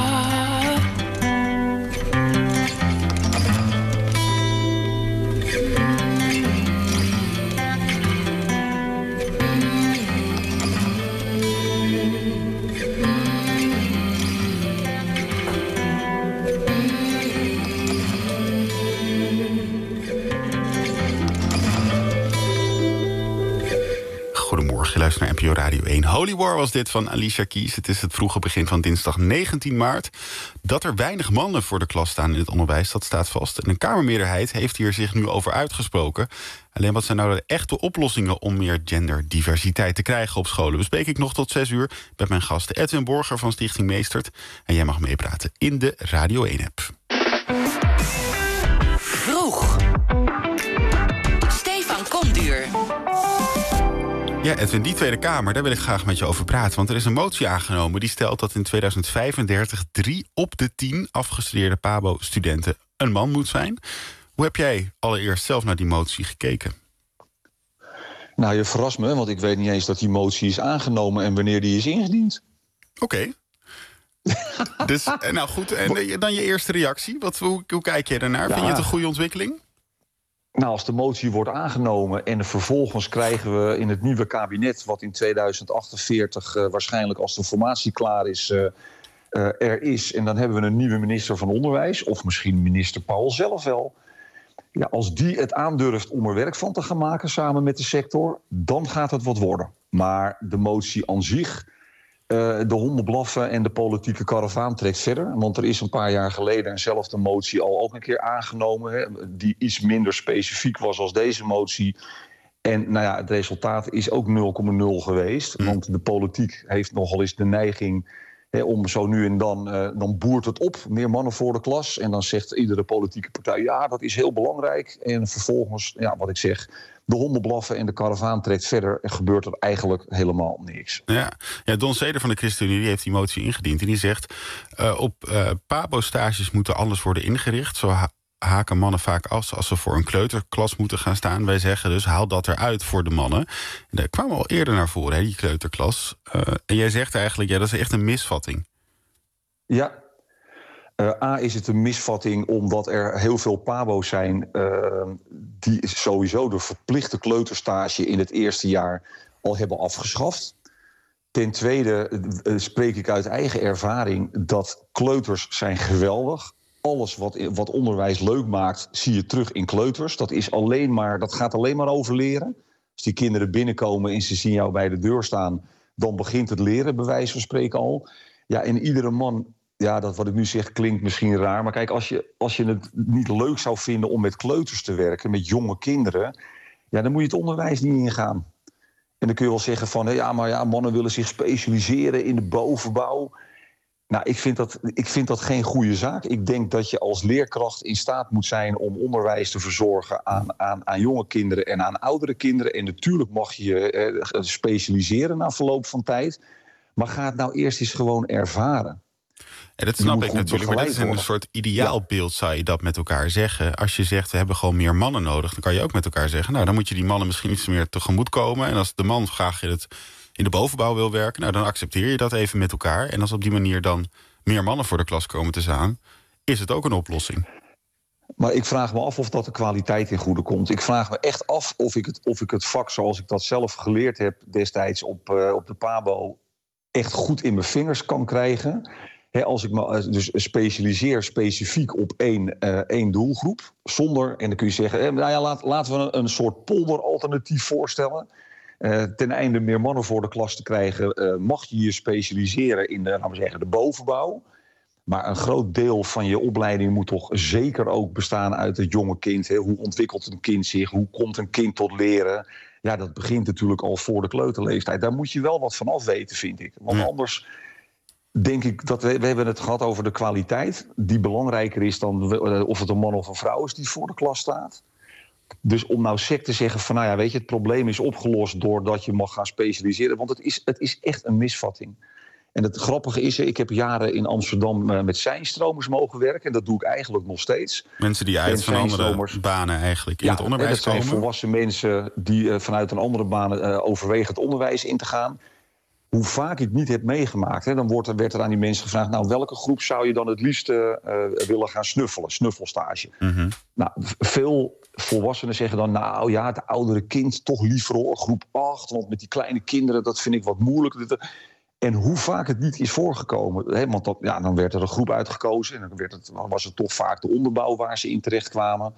Goedemorgen, je luistert naar NPO Radio 1. Holy War was dit van Alicia Keys. Het is het vroege begin van dinsdag 19 maart. Dat er weinig mannen voor de klas staan in het onderwijs, dat staat vast. En een Kamermeerderheid heeft hier zich nu over uitgesproken. Alleen wat zijn nou de echte oplossingen om meer genderdiversiteit te krijgen op scholen? Bespreek ik nog tot 6 uur met mijn gast Edwin Borger van Stichting Meestert. En jij mag meepraten in de Radio 1-app. Vroeg. Stefan Komduur. Ja, Edwin, die Tweede Kamer, daar wil ik graag met je over praten. Want er is een motie aangenomen die stelt dat in 2035 3 op de 10 afgestudeerde PABO-studenten een man moet zijn. Hoe heb jij allereerst zelf naar die motie gekeken? Nou, je verrast me, want ik weet niet eens dat die motie is aangenomen en wanneer die is ingediend. Oké. Dus, nou goed, en dan je eerste reactie. Hoe kijk je daarnaar? Ja. Vind je het een goede ontwikkeling? Nou, als de motie wordt aangenomen en vervolgens krijgen we in het nieuwe kabinet, wat in 2048 waarschijnlijk als de formatie klaar is, er is. En dan hebben we een nieuwe minister van Onderwijs, of misschien minister Paul zelf wel. Ja, als die het aandurft om er werk van te gaan maken samen met de sector, dan gaat het wat worden. Maar de motie aan zich, de honden blaffen en de politieke karavaan trekt verder. Want er is een paar jaar geleden eenzelfde motie al ook een keer aangenomen, hè, die iets minder specifiek was als deze motie. En nou ja, het resultaat is ook 0,0 geweest. Want de politiek heeft nogal eens de neiging om zo nu en dan boert het op. Meer mannen voor de klas. En dan zegt iedere politieke partij, ja, dat is heel belangrijk. En vervolgens, ja, wat ik zeg, de honden blaffen en de karavaan trekt verder. En gebeurt er eigenlijk helemaal niks. Ja, Don Zeder van de ChristenUnie die heeft die motie ingediend. En die zegt, op PABO-stages moeten alles worden ingericht. Zo haken mannen vaak af als ze voor een kleuterklas moeten gaan staan. Wij zeggen dus, haal dat eruit voor de mannen. En dat kwam al eerder naar voren, hè, die kleuterklas. En jij zegt eigenlijk, ja, dat is echt een misvatting. Ja. A, is het een misvatting omdat er heel veel PABO's zijn die sowieso de verplichte kleuterstage in het eerste jaar al hebben afgeschaft. Ten tweede spreek ik uit eigen ervaring dat kleuters zijn geweldig. Alles wat onderwijs leuk maakt, zie je terug in kleuters. Dat gaat alleen maar over leren. Als die kinderen binnenkomen en ze zien jou bij de deur staan, dan begint het leren, bij wijze van spreken al. Ja, en iedere man, ja, dat wat ik nu zeg klinkt misschien raar, maar kijk, als je het niet leuk zou vinden om met kleuters te werken, met jonge kinderen, ja, dan moet je het onderwijs niet ingaan. En dan kun je wel zeggen van, mannen willen zich specialiseren in de bovenbouw. Nou, ik vind dat geen goede zaak. Ik denk dat je als leerkracht in staat moet zijn om onderwijs te verzorgen aan jonge kinderen en aan oudere kinderen. En natuurlijk mag je je specialiseren na verloop van tijd. Maar ga het nou eerst eens gewoon ervaren. Ja, dat snap ik natuurlijk, maar dat is een soort ideaalbeeld, zou je dat met elkaar zeggen. Als je zegt, we hebben gewoon meer mannen nodig, dan kan je ook met elkaar zeggen, nou, dan moet je die mannen misschien iets meer tegemoet komen. En als de man graag in de bovenbouw wil werken, nou, dan accepteer je dat even met elkaar. En als op die manier dan meer mannen voor de klas komen te staan, is het ook een oplossing. Maar ik vraag me af of dat de kwaliteit in goede komt. Ik vraag me echt af of ik het vak zoals ik dat zelf geleerd heb destijds op de PABO echt goed in mijn vingers kan krijgen. Als ik me dus specialiseer specifiek op één doelgroep, zonder, en dan kun je zeggen, laten we een soort polderalternatief voorstellen. Ten einde meer mannen voor de klas te krijgen, mag je je specialiseren in de bovenbouw. Maar een groot deel van je opleiding moet toch zeker ook bestaan uit het jonge kind. Hoe ontwikkelt een kind zich? Hoe komt een kind tot leren? Ja, dat begint natuurlijk al voor de kleuterleeftijd. Daar moet je wel wat van af weten, vind ik. Want anders denk ik dat we hebben het gehad over de kwaliteit, die belangrijker is dan of het een man of een vrouw is die voor de klas staat. Dus om nou sec te zeggen van, het probleem is opgelost doordat je mag gaan specialiseren. Want het is echt een misvatting. En het grappige is, ik heb jaren in Amsterdam met seinstromers mogen werken. En dat doe ik eigenlijk nog steeds. Mensen die uit van andere banen eigenlijk in het onderwijs komen. Dat zijn volwassen mensen die vanuit een andere baan overwegen het onderwijs in te gaan. Hoe vaak ik het niet heb meegemaakt, dan werd er aan die mensen gevraagd, nou, welke groep zou je dan het liefst willen gaan snuffelen? Snuffelstage. Mm-hmm. Nou, veel volwassenen zeggen dan, het oudere kind toch liever hoor, groep 8. Want met die kleine kinderen, dat vind ik wat moeilijk. En hoe vaak het niet is voorgekomen. Want dan werd er een groep uitgekozen en dan was het toch vaak de onderbouw waar ze in terecht kwamen.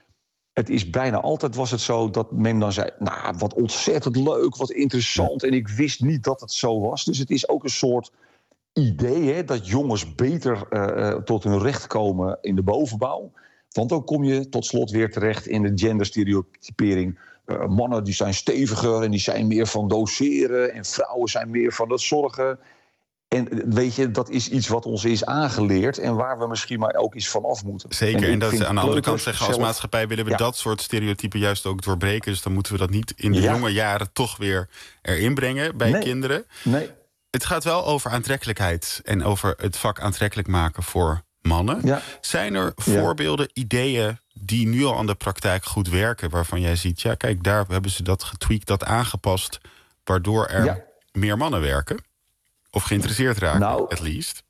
Het is bijna altijd was het zo dat men dan zei, wat ontzettend leuk, wat interessant. En ik wist niet dat het zo was. Dus het is ook een soort idee dat jongens beter tot hun recht komen in de bovenbouw. Want dan kom je tot slot weer terecht in de genderstereotypering. Mannen die zijn steviger en die zijn meer van doseren. En vrouwen zijn meer van het zorgen. En weet je, dat is iets wat ons is aangeleerd en waar we misschien maar ook iets van af moeten. Zeker, en dat aan de andere kant zeggen, als maatschappij willen we dat soort stereotypen juist ook doorbreken. Dus dan moeten we dat niet in de jonge jaren toch weer erin brengen bij kinderen. Nee. Het gaat wel over aantrekkelijkheid en over het vak aantrekkelijk maken voor mannen. Ja. Zijn er voorbeelden, ideeën die nu al aan de praktijk goed werken, waarvan jij ziet, kijk, daar hebben ze dat getweakt, dat aangepast, waardoor er meer mannen werken? Of geïnteresseerd raken, at least?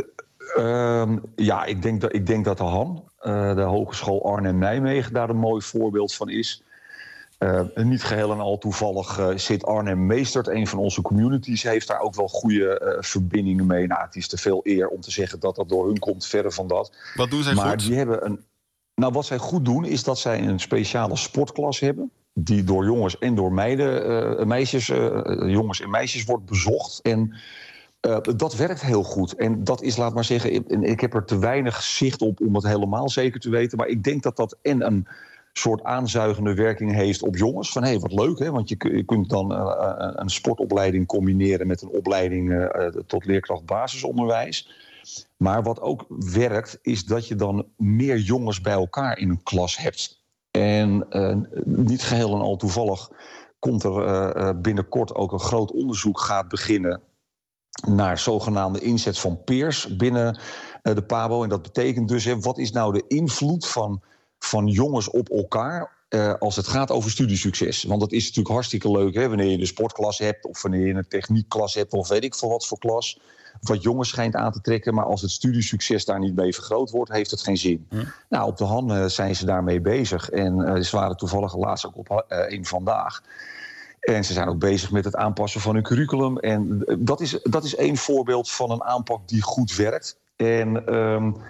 Ik denk dat de HAN, de Hogeschool Arnhem-Nijmegen, daar een mooi voorbeeld van is. Niet geheel en al toevallig zit Arnhem Meestert, een van onze communities, heeft daar ook wel goede verbindingen mee. Nou, het is te veel eer om te zeggen dat dat door hun komt, verder van dat. Wat doen zij goed? Die hebben wat zij goed doen, is dat zij een speciale sportklas hebben, die door jongens en door jongens en meisjes wordt bezocht. En dat werkt heel goed. En dat is, laat maar zeggen, ik heb er te weinig zicht op om het helemaal zeker te weten. Maar ik denk dat dat een soort aanzuigende werking heeft op jongens. Van wat leuk, hè? Want je kunt dan een sportopleiding combineren met een opleiding tot leerkracht basisonderwijs. Maar wat ook werkt, is dat je dan meer jongens bij elkaar in een klas hebt. En niet geheel en al toevallig komt er binnenkort ook een groot onderzoek gaat beginnen naar zogenaamde inzet van peers binnen de PABO. En dat betekent dus, wat is nou de invloed van jongens op elkaar als het gaat over studiesucces? Want dat is natuurlijk hartstikke leuk, wanneer je een sportklas hebt of wanneer je een techniekklas hebt of weet ik veel wat voor klas. Wat jongens schijnt aan te trekken, maar als het studiesucces daar niet mee vergroot wordt, heeft het geen zin. Nou, op de Han zijn ze daarmee bezig. En ze waren toevallig laatst ook op een Vandaag. En ze zijn ook bezig met het aanpassen van hun curriculum. En dat is één voorbeeld van een aanpak die goed werkt. En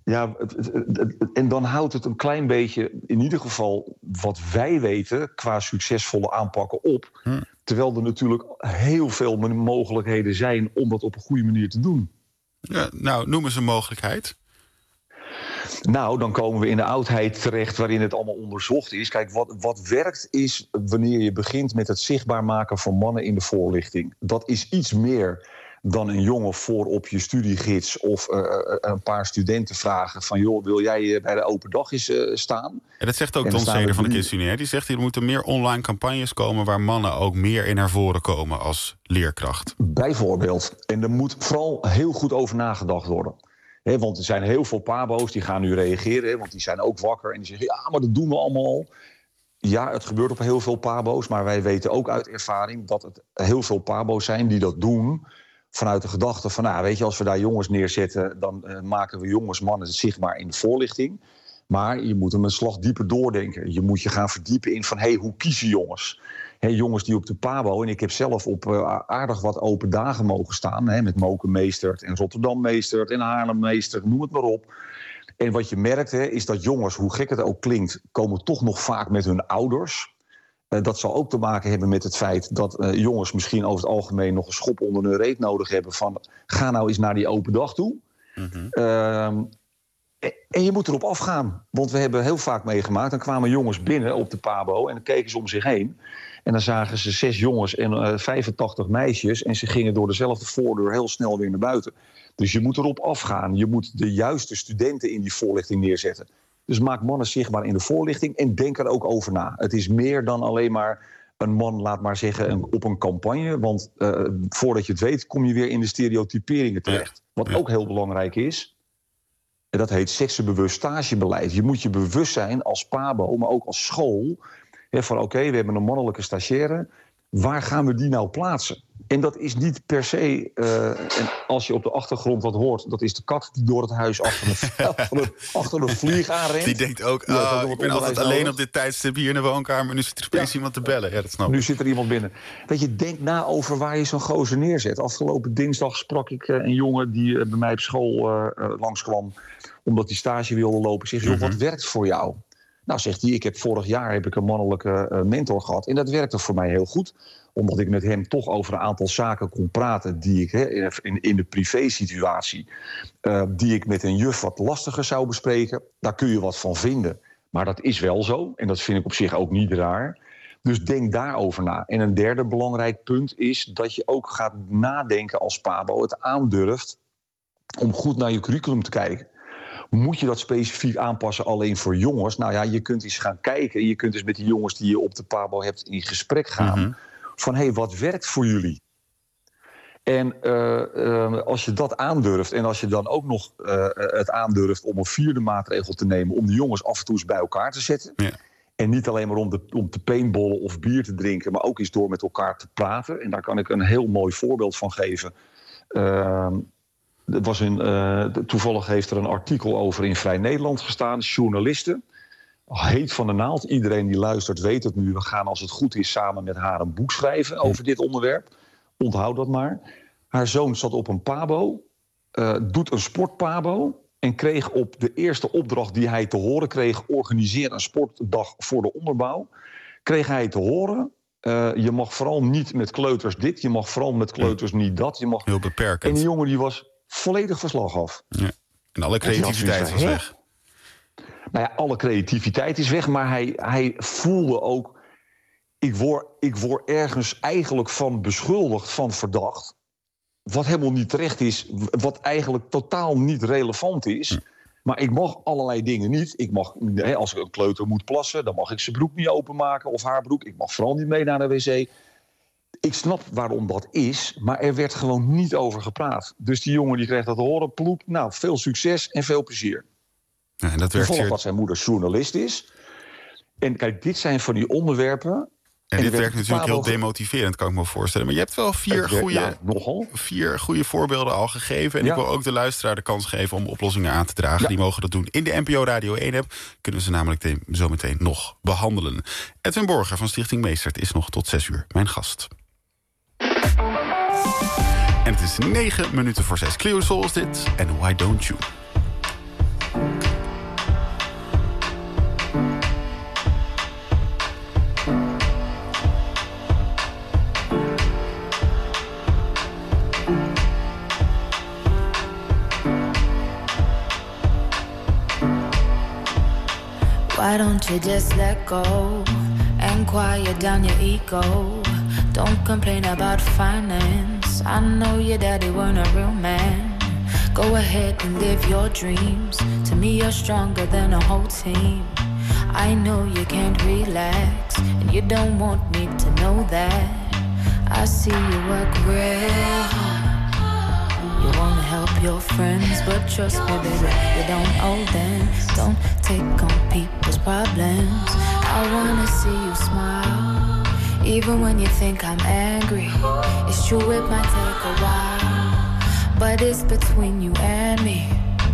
Ja, en dan houdt het een klein beetje, in ieder geval wat wij weten, qua succesvolle aanpakken op. Terwijl er natuurlijk heel veel mogelijkheden zijn om dat op een goede manier te doen. Ja, nou, noem eens een mogelijkheid. Nou, dan komen we in de oudheid terecht waarin het allemaal onderzocht is. Kijk, wat werkt is wanneer je begint met het zichtbaar maken van mannen in de voorlichting. Dat is iets meer dan een jongen voor op je studiegids of een paar studenten vragen van, joh, wil jij bij de open dag eens staan? En dat zegt ook Don Seder van de ChristenUnie. Die zegt, er moeten meer online campagnes komen waar mannen ook meer in naar voren komen als leerkracht. Bijvoorbeeld. En er moet vooral heel goed over nagedacht worden. Want er zijn heel veel pabo's die gaan nu reageren, want die zijn ook wakker en die zeggen, ja, maar dat doen we allemaal al. Ja, het gebeurt op heel veel pabo's, maar wij weten ook uit ervaring dat het heel veel pabo's zijn die dat doen vanuit de gedachte van, nou, weet je, als we daar jongens neerzetten, dan maken we jongens, mannen zichtbaar in de voorlichting. Maar je moet hem een slag dieper doordenken. Je moet je gaan verdiepen in van, hoe kiezen jongens? Jongens die op de pabo, en ik heb zelf op aardig wat open dagen mogen staan, met Mokenmeesterd en Rotterdammeesterd en Haarlemmeesterd, noem het maar op. En wat je merkt is dat jongens, hoe gek het ook klinkt, komen toch nog vaak met hun ouders. Dat zal ook te maken hebben met het feit dat jongens misschien over het algemeen nog een schop onder hun reet nodig hebben van, ga nou eens naar die open dag toe. En je moet erop afgaan. Want we hebben heel vaak meegemaakt, dan kwamen jongens binnen op de pabo en dan keken ze om zich heen. En dan zagen ze 6 jongens en 85 meisjes en ze gingen door dezelfde voordeur heel snel weer naar buiten. Dus je moet erop afgaan. Je moet de juiste studenten in die voorlichting neerzetten. Dus maak mannen zichtbaar in de voorlichting en denk er ook over na. Het is meer dan alleen maar een man, laat maar zeggen, op een campagne. Want voordat je het weet, kom je weer in de stereotyperingen terecht. Wat ook heel belangrijk is, en dat heet seksenbewust stagebeleid. Je moet je bewust zijn als pabo, maar ook als school, van oké, we hebben een mannelijke stagiaire. Waar gaan we die nou plaatsen? En dat is niet per se, en als je op de achtergrond wat hoort, dat is de kat die door het huis achter een vlieg aanrent. Die denkt ook, ik ben altijd alleen op dit tijdstip hier in de woonkamer. Nu zit er opeens iemand te bellen. Ja, dat snap ik. Nu zit er iemand binnen. Weet je, denk na over waar je zo'n gozer neerzet. Afgelopen dinsdag sprak ik een jongen die bij mij op school langskwam, omdat hij stage wilde lopen. Zeg, joh, wat werkt voor jou? Nou, zegt hij, vorig jaar heb ik een mannelijke mentor gehad. En dat werkte voor mij heel goed. Omdat ik met hem toch over een aantal zaken kon praten die ik in de privé-situatie, die ik met een juf wat lastiger zou bespreken. Daar kun je wat van vinden. Maar dat is wel zo. En dat vind ik op zich ook niet raar. Dus denk daarover na. En een derde belangrijk punt is dat je ook gaat nadenken als pabo, het aandurft om goed naar je curriculum te kijken. Moet je dat specifiek aanpassen alleen voor jongens? Nou ja, je kunt eens gaan kijken. Je kunt eens met die jongens die je op de pabo hebt in gesprek gaan. Van, wat werkt voor jullie? En als je dat aandurft en als je dan ook nog het aandurft om een vierde maatregel te nemen, om de jongens af en toe eens bij elkaar te zetten. Ja. En niet alleen maar om te paintballen of bier te drinken, maar ook eens door met elkaar te praten. En daar kan ik een heel mooi voorbeeld van geven. Toevallig heeft er een artikel over in Vrij Nederland gestaan. Journalisten, heet van de naald. Iedereen die luistert weet het nu. We gaan, als het goed is, samen met haar een boek schrijven over dit onderwerp. Onthoud dat maar. Haar zoon zat op een pabo, doet een sportpabo en kreeg op de eerste opdracht die hij te horen kreeg, organiseer een sportdag voor de onderbouw, kreeg hij te horen, je mag vooral niet met kleuters dit, je mag vooral met kleuters niet dat. Je mag... Heel beperkend. En die jongen die was volledig verslag af. Ja. En alle creativiteit was weg. Nou ja, alle creativiteit is weg, maar hij voelde ook, ik word ergens eigenlijk van beschuldigd, van verdacht, wat helemaal niet terecht is, wat eigenlijk totaal niet relevant is. Maar ik mag allerlei dingen niet. Ik mag, als ik een kleuter moet plassen, dan mag ik zijn broek niet openmaken of haar broek. Ik mag vooral niet mee naar de wc. Ik snap waarom dat is, maar er werd gewoon niet over gepraat. Dus die jongen die kreeg dat te horen, ploep, nou, veel succes en veel plezier. Ja, en dat werkt dat zijn moeder journalist is. En kijk, dit zijn van die onderwerpen. En dit werkt natuurlijk heel demotiverend, kan ik me voorstellen. Maar je hebt wel vier goede voorbeelden al gegeven. En ik wil ook de luisteraar de kans geven om oplossingen aan te dragen. Ja. Die mogen dat doen in de NPO Radio 1-app. Kunnen we ze namelijk zo meteen nog behandelen. Edwin Borger van Stichting Meesterd is nog tot 6 uur mijn gast. En het is 9 minuten voor 6. Cleo Soul is dit en Why Don't You? Why don't you just let go and quiet down your ego? Don't complain about finance. I know your daddy weren't a real man. Go ahead and live your dreams. To me, you're stronger than a whole team. I know you can't relax, and you don't want me to know that. I see you work real hard. You wanna help your friends, but trust me, baby, you don't owe them. Don't take on people's problems. I wanna see you smile, even when you think I'm angry. It's true, it might take a while, but it's between you and me.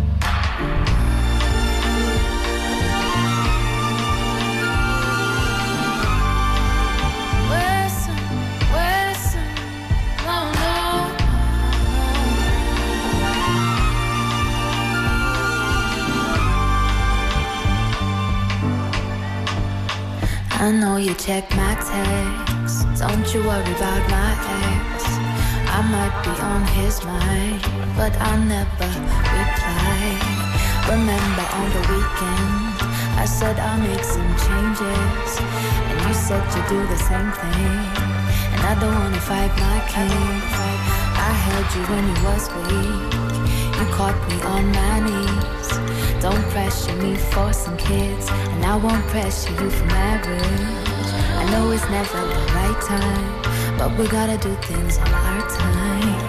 I know you check my texts. Don't you worry about my ex. I might be on his mind, but I'll never reply. Remember on the weekend, I said I'll make some changes, and you said you'd do the same thing. And I don't wanna fight my king. I held you when you was weak. You caught me on my knees. Don't pressure me for some kids, and I won't pressure you for marriage. I know it's never the right time, but we gotta do things on our time.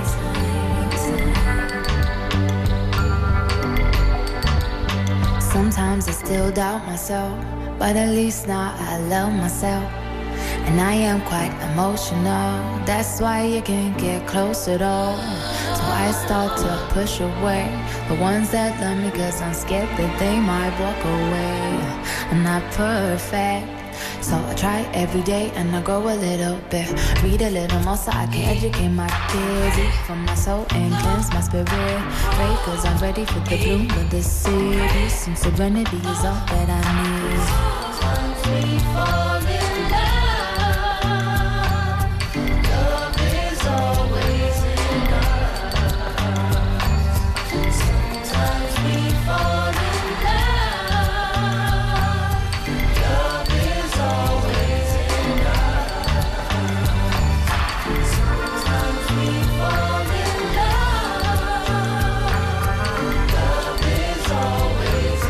Sometimes I still doubt myself, but at least now I love myself. And I am quite emotional, that's why you can't get close at all. So I start to push away the ones that love me, cause I'm scared that they might walk away. I'm not perfect, so I try every day and I grow a little bit. Read a little more so I can educate my kids. Eat from my soul and cleanse my spirit. Pray cause I'm ready for the bloom of the city. Some serenity is all that I need. Sometimes we fall in love. Love is always enough. Sometimes we fall in love. Love is always enough. Sometimes we fall in love. Love is always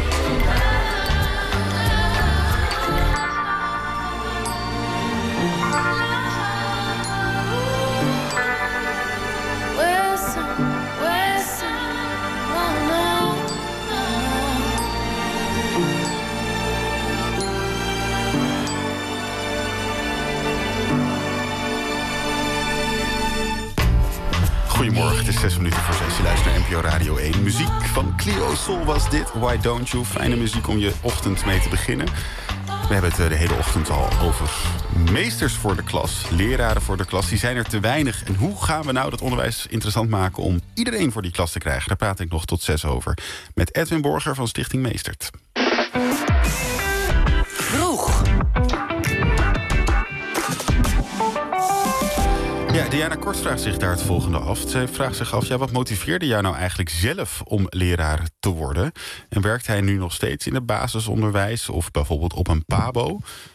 Goedemorgen, het is 6 minuten voor 6. Je luistert naar NPO Radio 1. Muziek van Cleo Sol was dit. Why Don't You? Fijne muziek om je ochtend mee te beginnen. We hebben het de hele ochtend al over meesters voor de klas, leraren voor de klas. Die zijn er te weinig. En hoe gaan we nou dat onderwijs interessant maken om iedereen voor die klas te krijgen? Daar praat ik nog tot 6 over. Met Edwin Borger van Stichting Meestert. Vroeg. Ja, Diana Kort vraagt zich daar het volgende af. Zij vraagt zich af, wat motiveerde jou nou eigenlijk zelf om leraar te worden? En werkt hij nu nog steeds in het basisonderwijs of bijvoorbeeld op een PABO?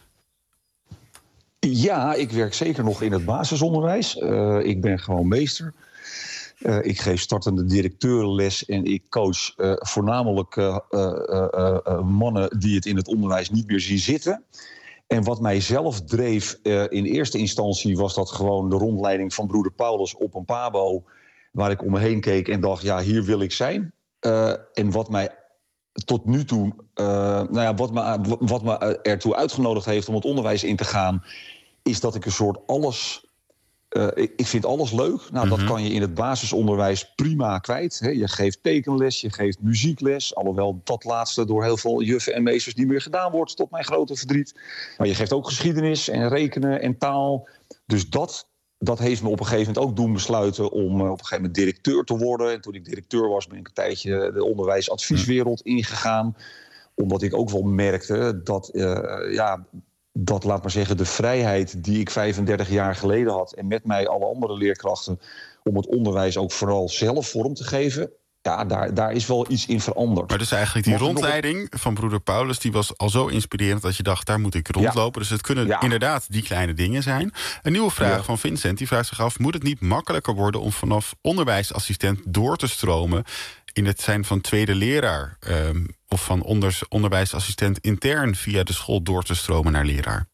Ja, ik werk zeker nog in het basisonderwijs. Ik ben gewoon meester. Ik geef startende directeurenles en ik coach voornamelijk mannen die het in het onderwijs niet meer zien zitten. En wat mij zelf dreef in eerste instantie was dat gewoon de rondleiding van broeder Paulus op een PABO, waar ik om me heen keek en dacht, ja, hier wil ik zijn. En wat mij tot nu toe, wat me ertoe uitgenodigd heeft om het onderwijs in te gaan, is dat ik een soort alles. Ik vind alles leuk. Nou, dat kan je in het basisonderwijs prima kwijt. Hè. Je geeft tekenles, je geeft muziekles. Alhoewel dat laatste door heel veel juffen en meesters niet meer gedaan wordt, tot mijn grote verdriet. Maar je geeft ook geschiedenis en rekenen en taal. Dus dat heeft me op een gegeven moment ook doen besluiten om op een gegeven moment directeur te worden. En toen ik directeur was, ben ik een tijdje de onderwijsadvieswereld ingegaan. Omdat ik ook wel merkte dat, laat maar zeggen, de vrijheid die ik 35 jaar geleden had, en met mij alle andere leerkrachten, om het onderwijs ook vooral zelf vorm te geven. Ja, daar is wel iets in veranderd. Maar dus eigenlijk die rondleiding van broeder Paulus, die was al zo inspirerend dat je dacht, daar moet ik rondlopen. Ja. Dus het kunnen inderdaad die kleine dingen zijn. Een nieuwe vraag van Vincent, die vraagt zich af, moet het niet makkelijker worden om vanaf onderwijsassistent door te stromen in het zijn van tweede leraar? Of van onderwijsassistent intern via de school door te stromen naar leraar?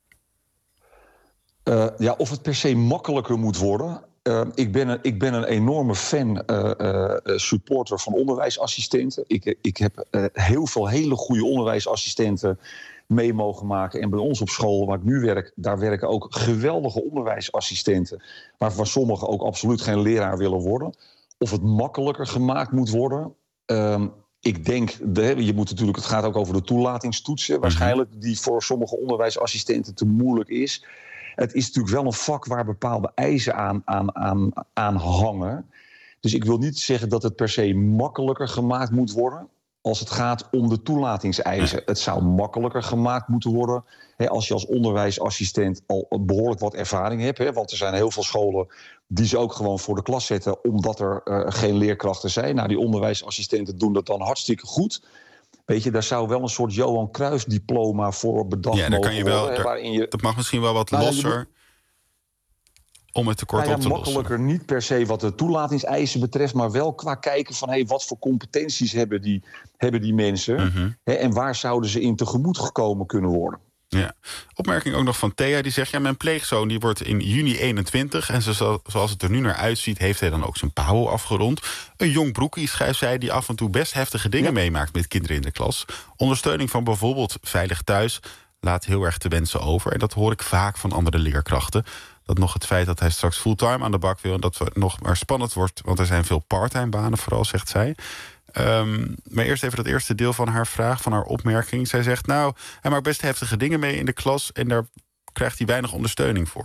Of het per se makkelijker moet worden. Ik ben een enorme fan, supporter van onderwijsassistenten. Ik heb heel veel hele goede onderwijsassistenten mee mogen maken. En bij ons op school, waar ik nu werk, daar werken ook geweldige onderwijsassistenten, waarvan sommigen ook absoluut geen leraar willen worden. Of het makkelijker gemaakt moet worden. Ik denk, het gaat ook over de toelatingstoetsen, waarschijnlijk, die voor sommige onderwijsassistenten te moeilijk is. Het is natuurlijk wel een vak waar bepaalde eisen aan hangen. Dus ik wil niet zeggen dat het per se makkelijker gemaakt moet worden als het gaat om de toelatingseisen. Ja. Het zou makkelijker gemaakt moeten worden als je als onderwijsassistent al behoorlijk wat ervaring hebt. Want er zijn heel veel scholen die ze ook gewoon voor de klas zetten omdat er geen leerkrachten zijn. Nou, die onderwijsassistenten doen dat dan hartstikke goed. Weet je, daar zou wel een soort Johan Cruijff-diploma voor bedacht mogen worden. Ja, daar kan je wel. Dat mag misschien wel wat losser om het tekort op te lossen. Makkelijker niet per se wat de toelatingseisen betreft, maar wel qua kijken van wat voor competenties hebben die mensen. En waar zouden ze in tegemoet gekomen kunnen worden. Ja. Opmerking ook nog van Thea, die zegt, mijn pleegzoon die wordt in juni 21... en zoals het er nu naar uitziet, heeft hij dan ook zijn PABO afgerond. Een jong broekie, schrijft zij, die af en toe best heftige dingen meemaakt met kinderen in de klas. Ondersteuning van bijvoorbeeld Veilig Thuis laat heel erg te wensen over. En dat hoor ik vaak van andere leerkrachten. Dat nog het feit dat hij straks fulltime aan de bak wil en dat het nog maar spannend wordt, want er zijn veel parttime banen vooral, zegt zij. Maar eerst even dat eerste deel van haar vraag, van haar opmerking. Zij zegt, hij maakt best heftige dingen mee in de klas en daar krijgt hij weinig ondersteuning voor.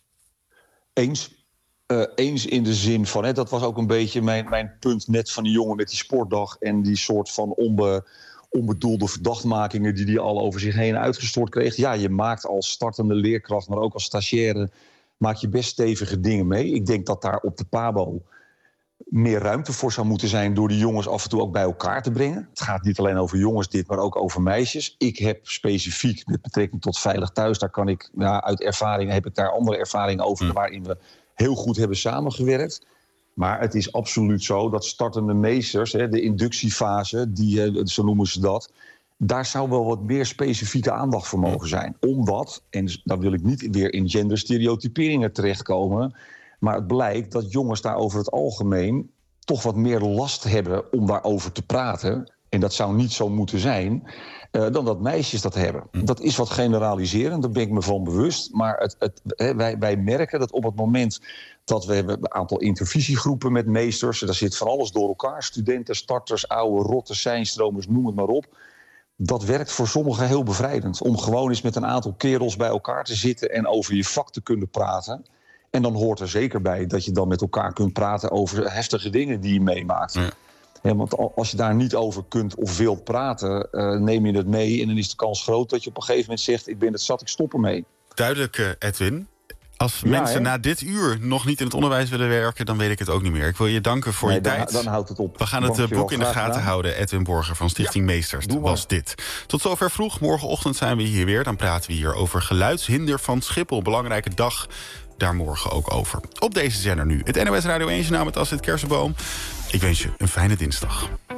Eens in de zin van, dat was ook een beetje mijn punt net van die jongen met die sportdag en die soort van onbedoelde verdachtmakingen die hij al over zich heen uitgestort kreeg. Ja, je maakt als startende leerkracht, maar ook als stagiaire, maak je best stevige dingen mee. Ik denk dat daar op de PABO meer ruimte voor zou moeten zijn door die jongens af en toe ook bij elkaar te brengen. Het gaat niet alleen over jongens dit, maar ook over meisjes. Ik heb specifiek met betrekking tot Veilig Thuis, daar kan ik uit ervaring, heb ik daar andere ervaringen over waarin we heel goed hebben samengewerkt. Maar het is absoluut zo dat startende meesters, de inductiefase, zo noemen ze dat, daar zou wel wat meer specifieke aandacht voor mogen zijn. Omdat, en dan wil ik niet weer in genderstereotyperingen terechtkomen, maar het blijkt dat jongens daar over het algemeen toch wat meer last hebben om daarover te praten. En dat zou niet zo moeten zijn dan dat meisjes dat hebben. Dat is wat generaliserend, daar ben ik me van bewust. Maar wij merken dat op het moment dat we hebben een aantal intervisiegroepen met meesters, daar zit van alles door elkaar. Studenten, starters, oude rotten, seinstromers, noem het maar op. Dat werkt voor sommigen heel bevrijdend. Om gewoon eens met een aantal kerels bij elkaar te zitten en over je vak te kunnen praten. En dan hoort er zeker bij dat je dan met elkaar kunt praten over heftige dingen die je meemaakt. Ja, want als je daar niet over kunt of wilt praten, neem je het mee. En dan is de kans groot dat je op een gegeven moment zegt, ik ben het zat, ik stop ermee. Duidelijk, Edwin. Als mensen na dit uur nog niet in het onderwijs willen werken, dan weet ik het ook niet meer. Ik wil je danken voor je tijd. Dan houdt het op. We gaan het boek in de gaten houden. Edwin Borger van Stichting Meesters was dit. Tot zover vroeg. Morgenochtend zijn we hier weer. Dan praten we hier over geluidshinder van Schiphol. Belangrijke dag. Daar morgen ook over. Op deze zender nu het NOS Radio 1 journaal met Astrid Kersenboom. Ik wens je een fijne dinsdag.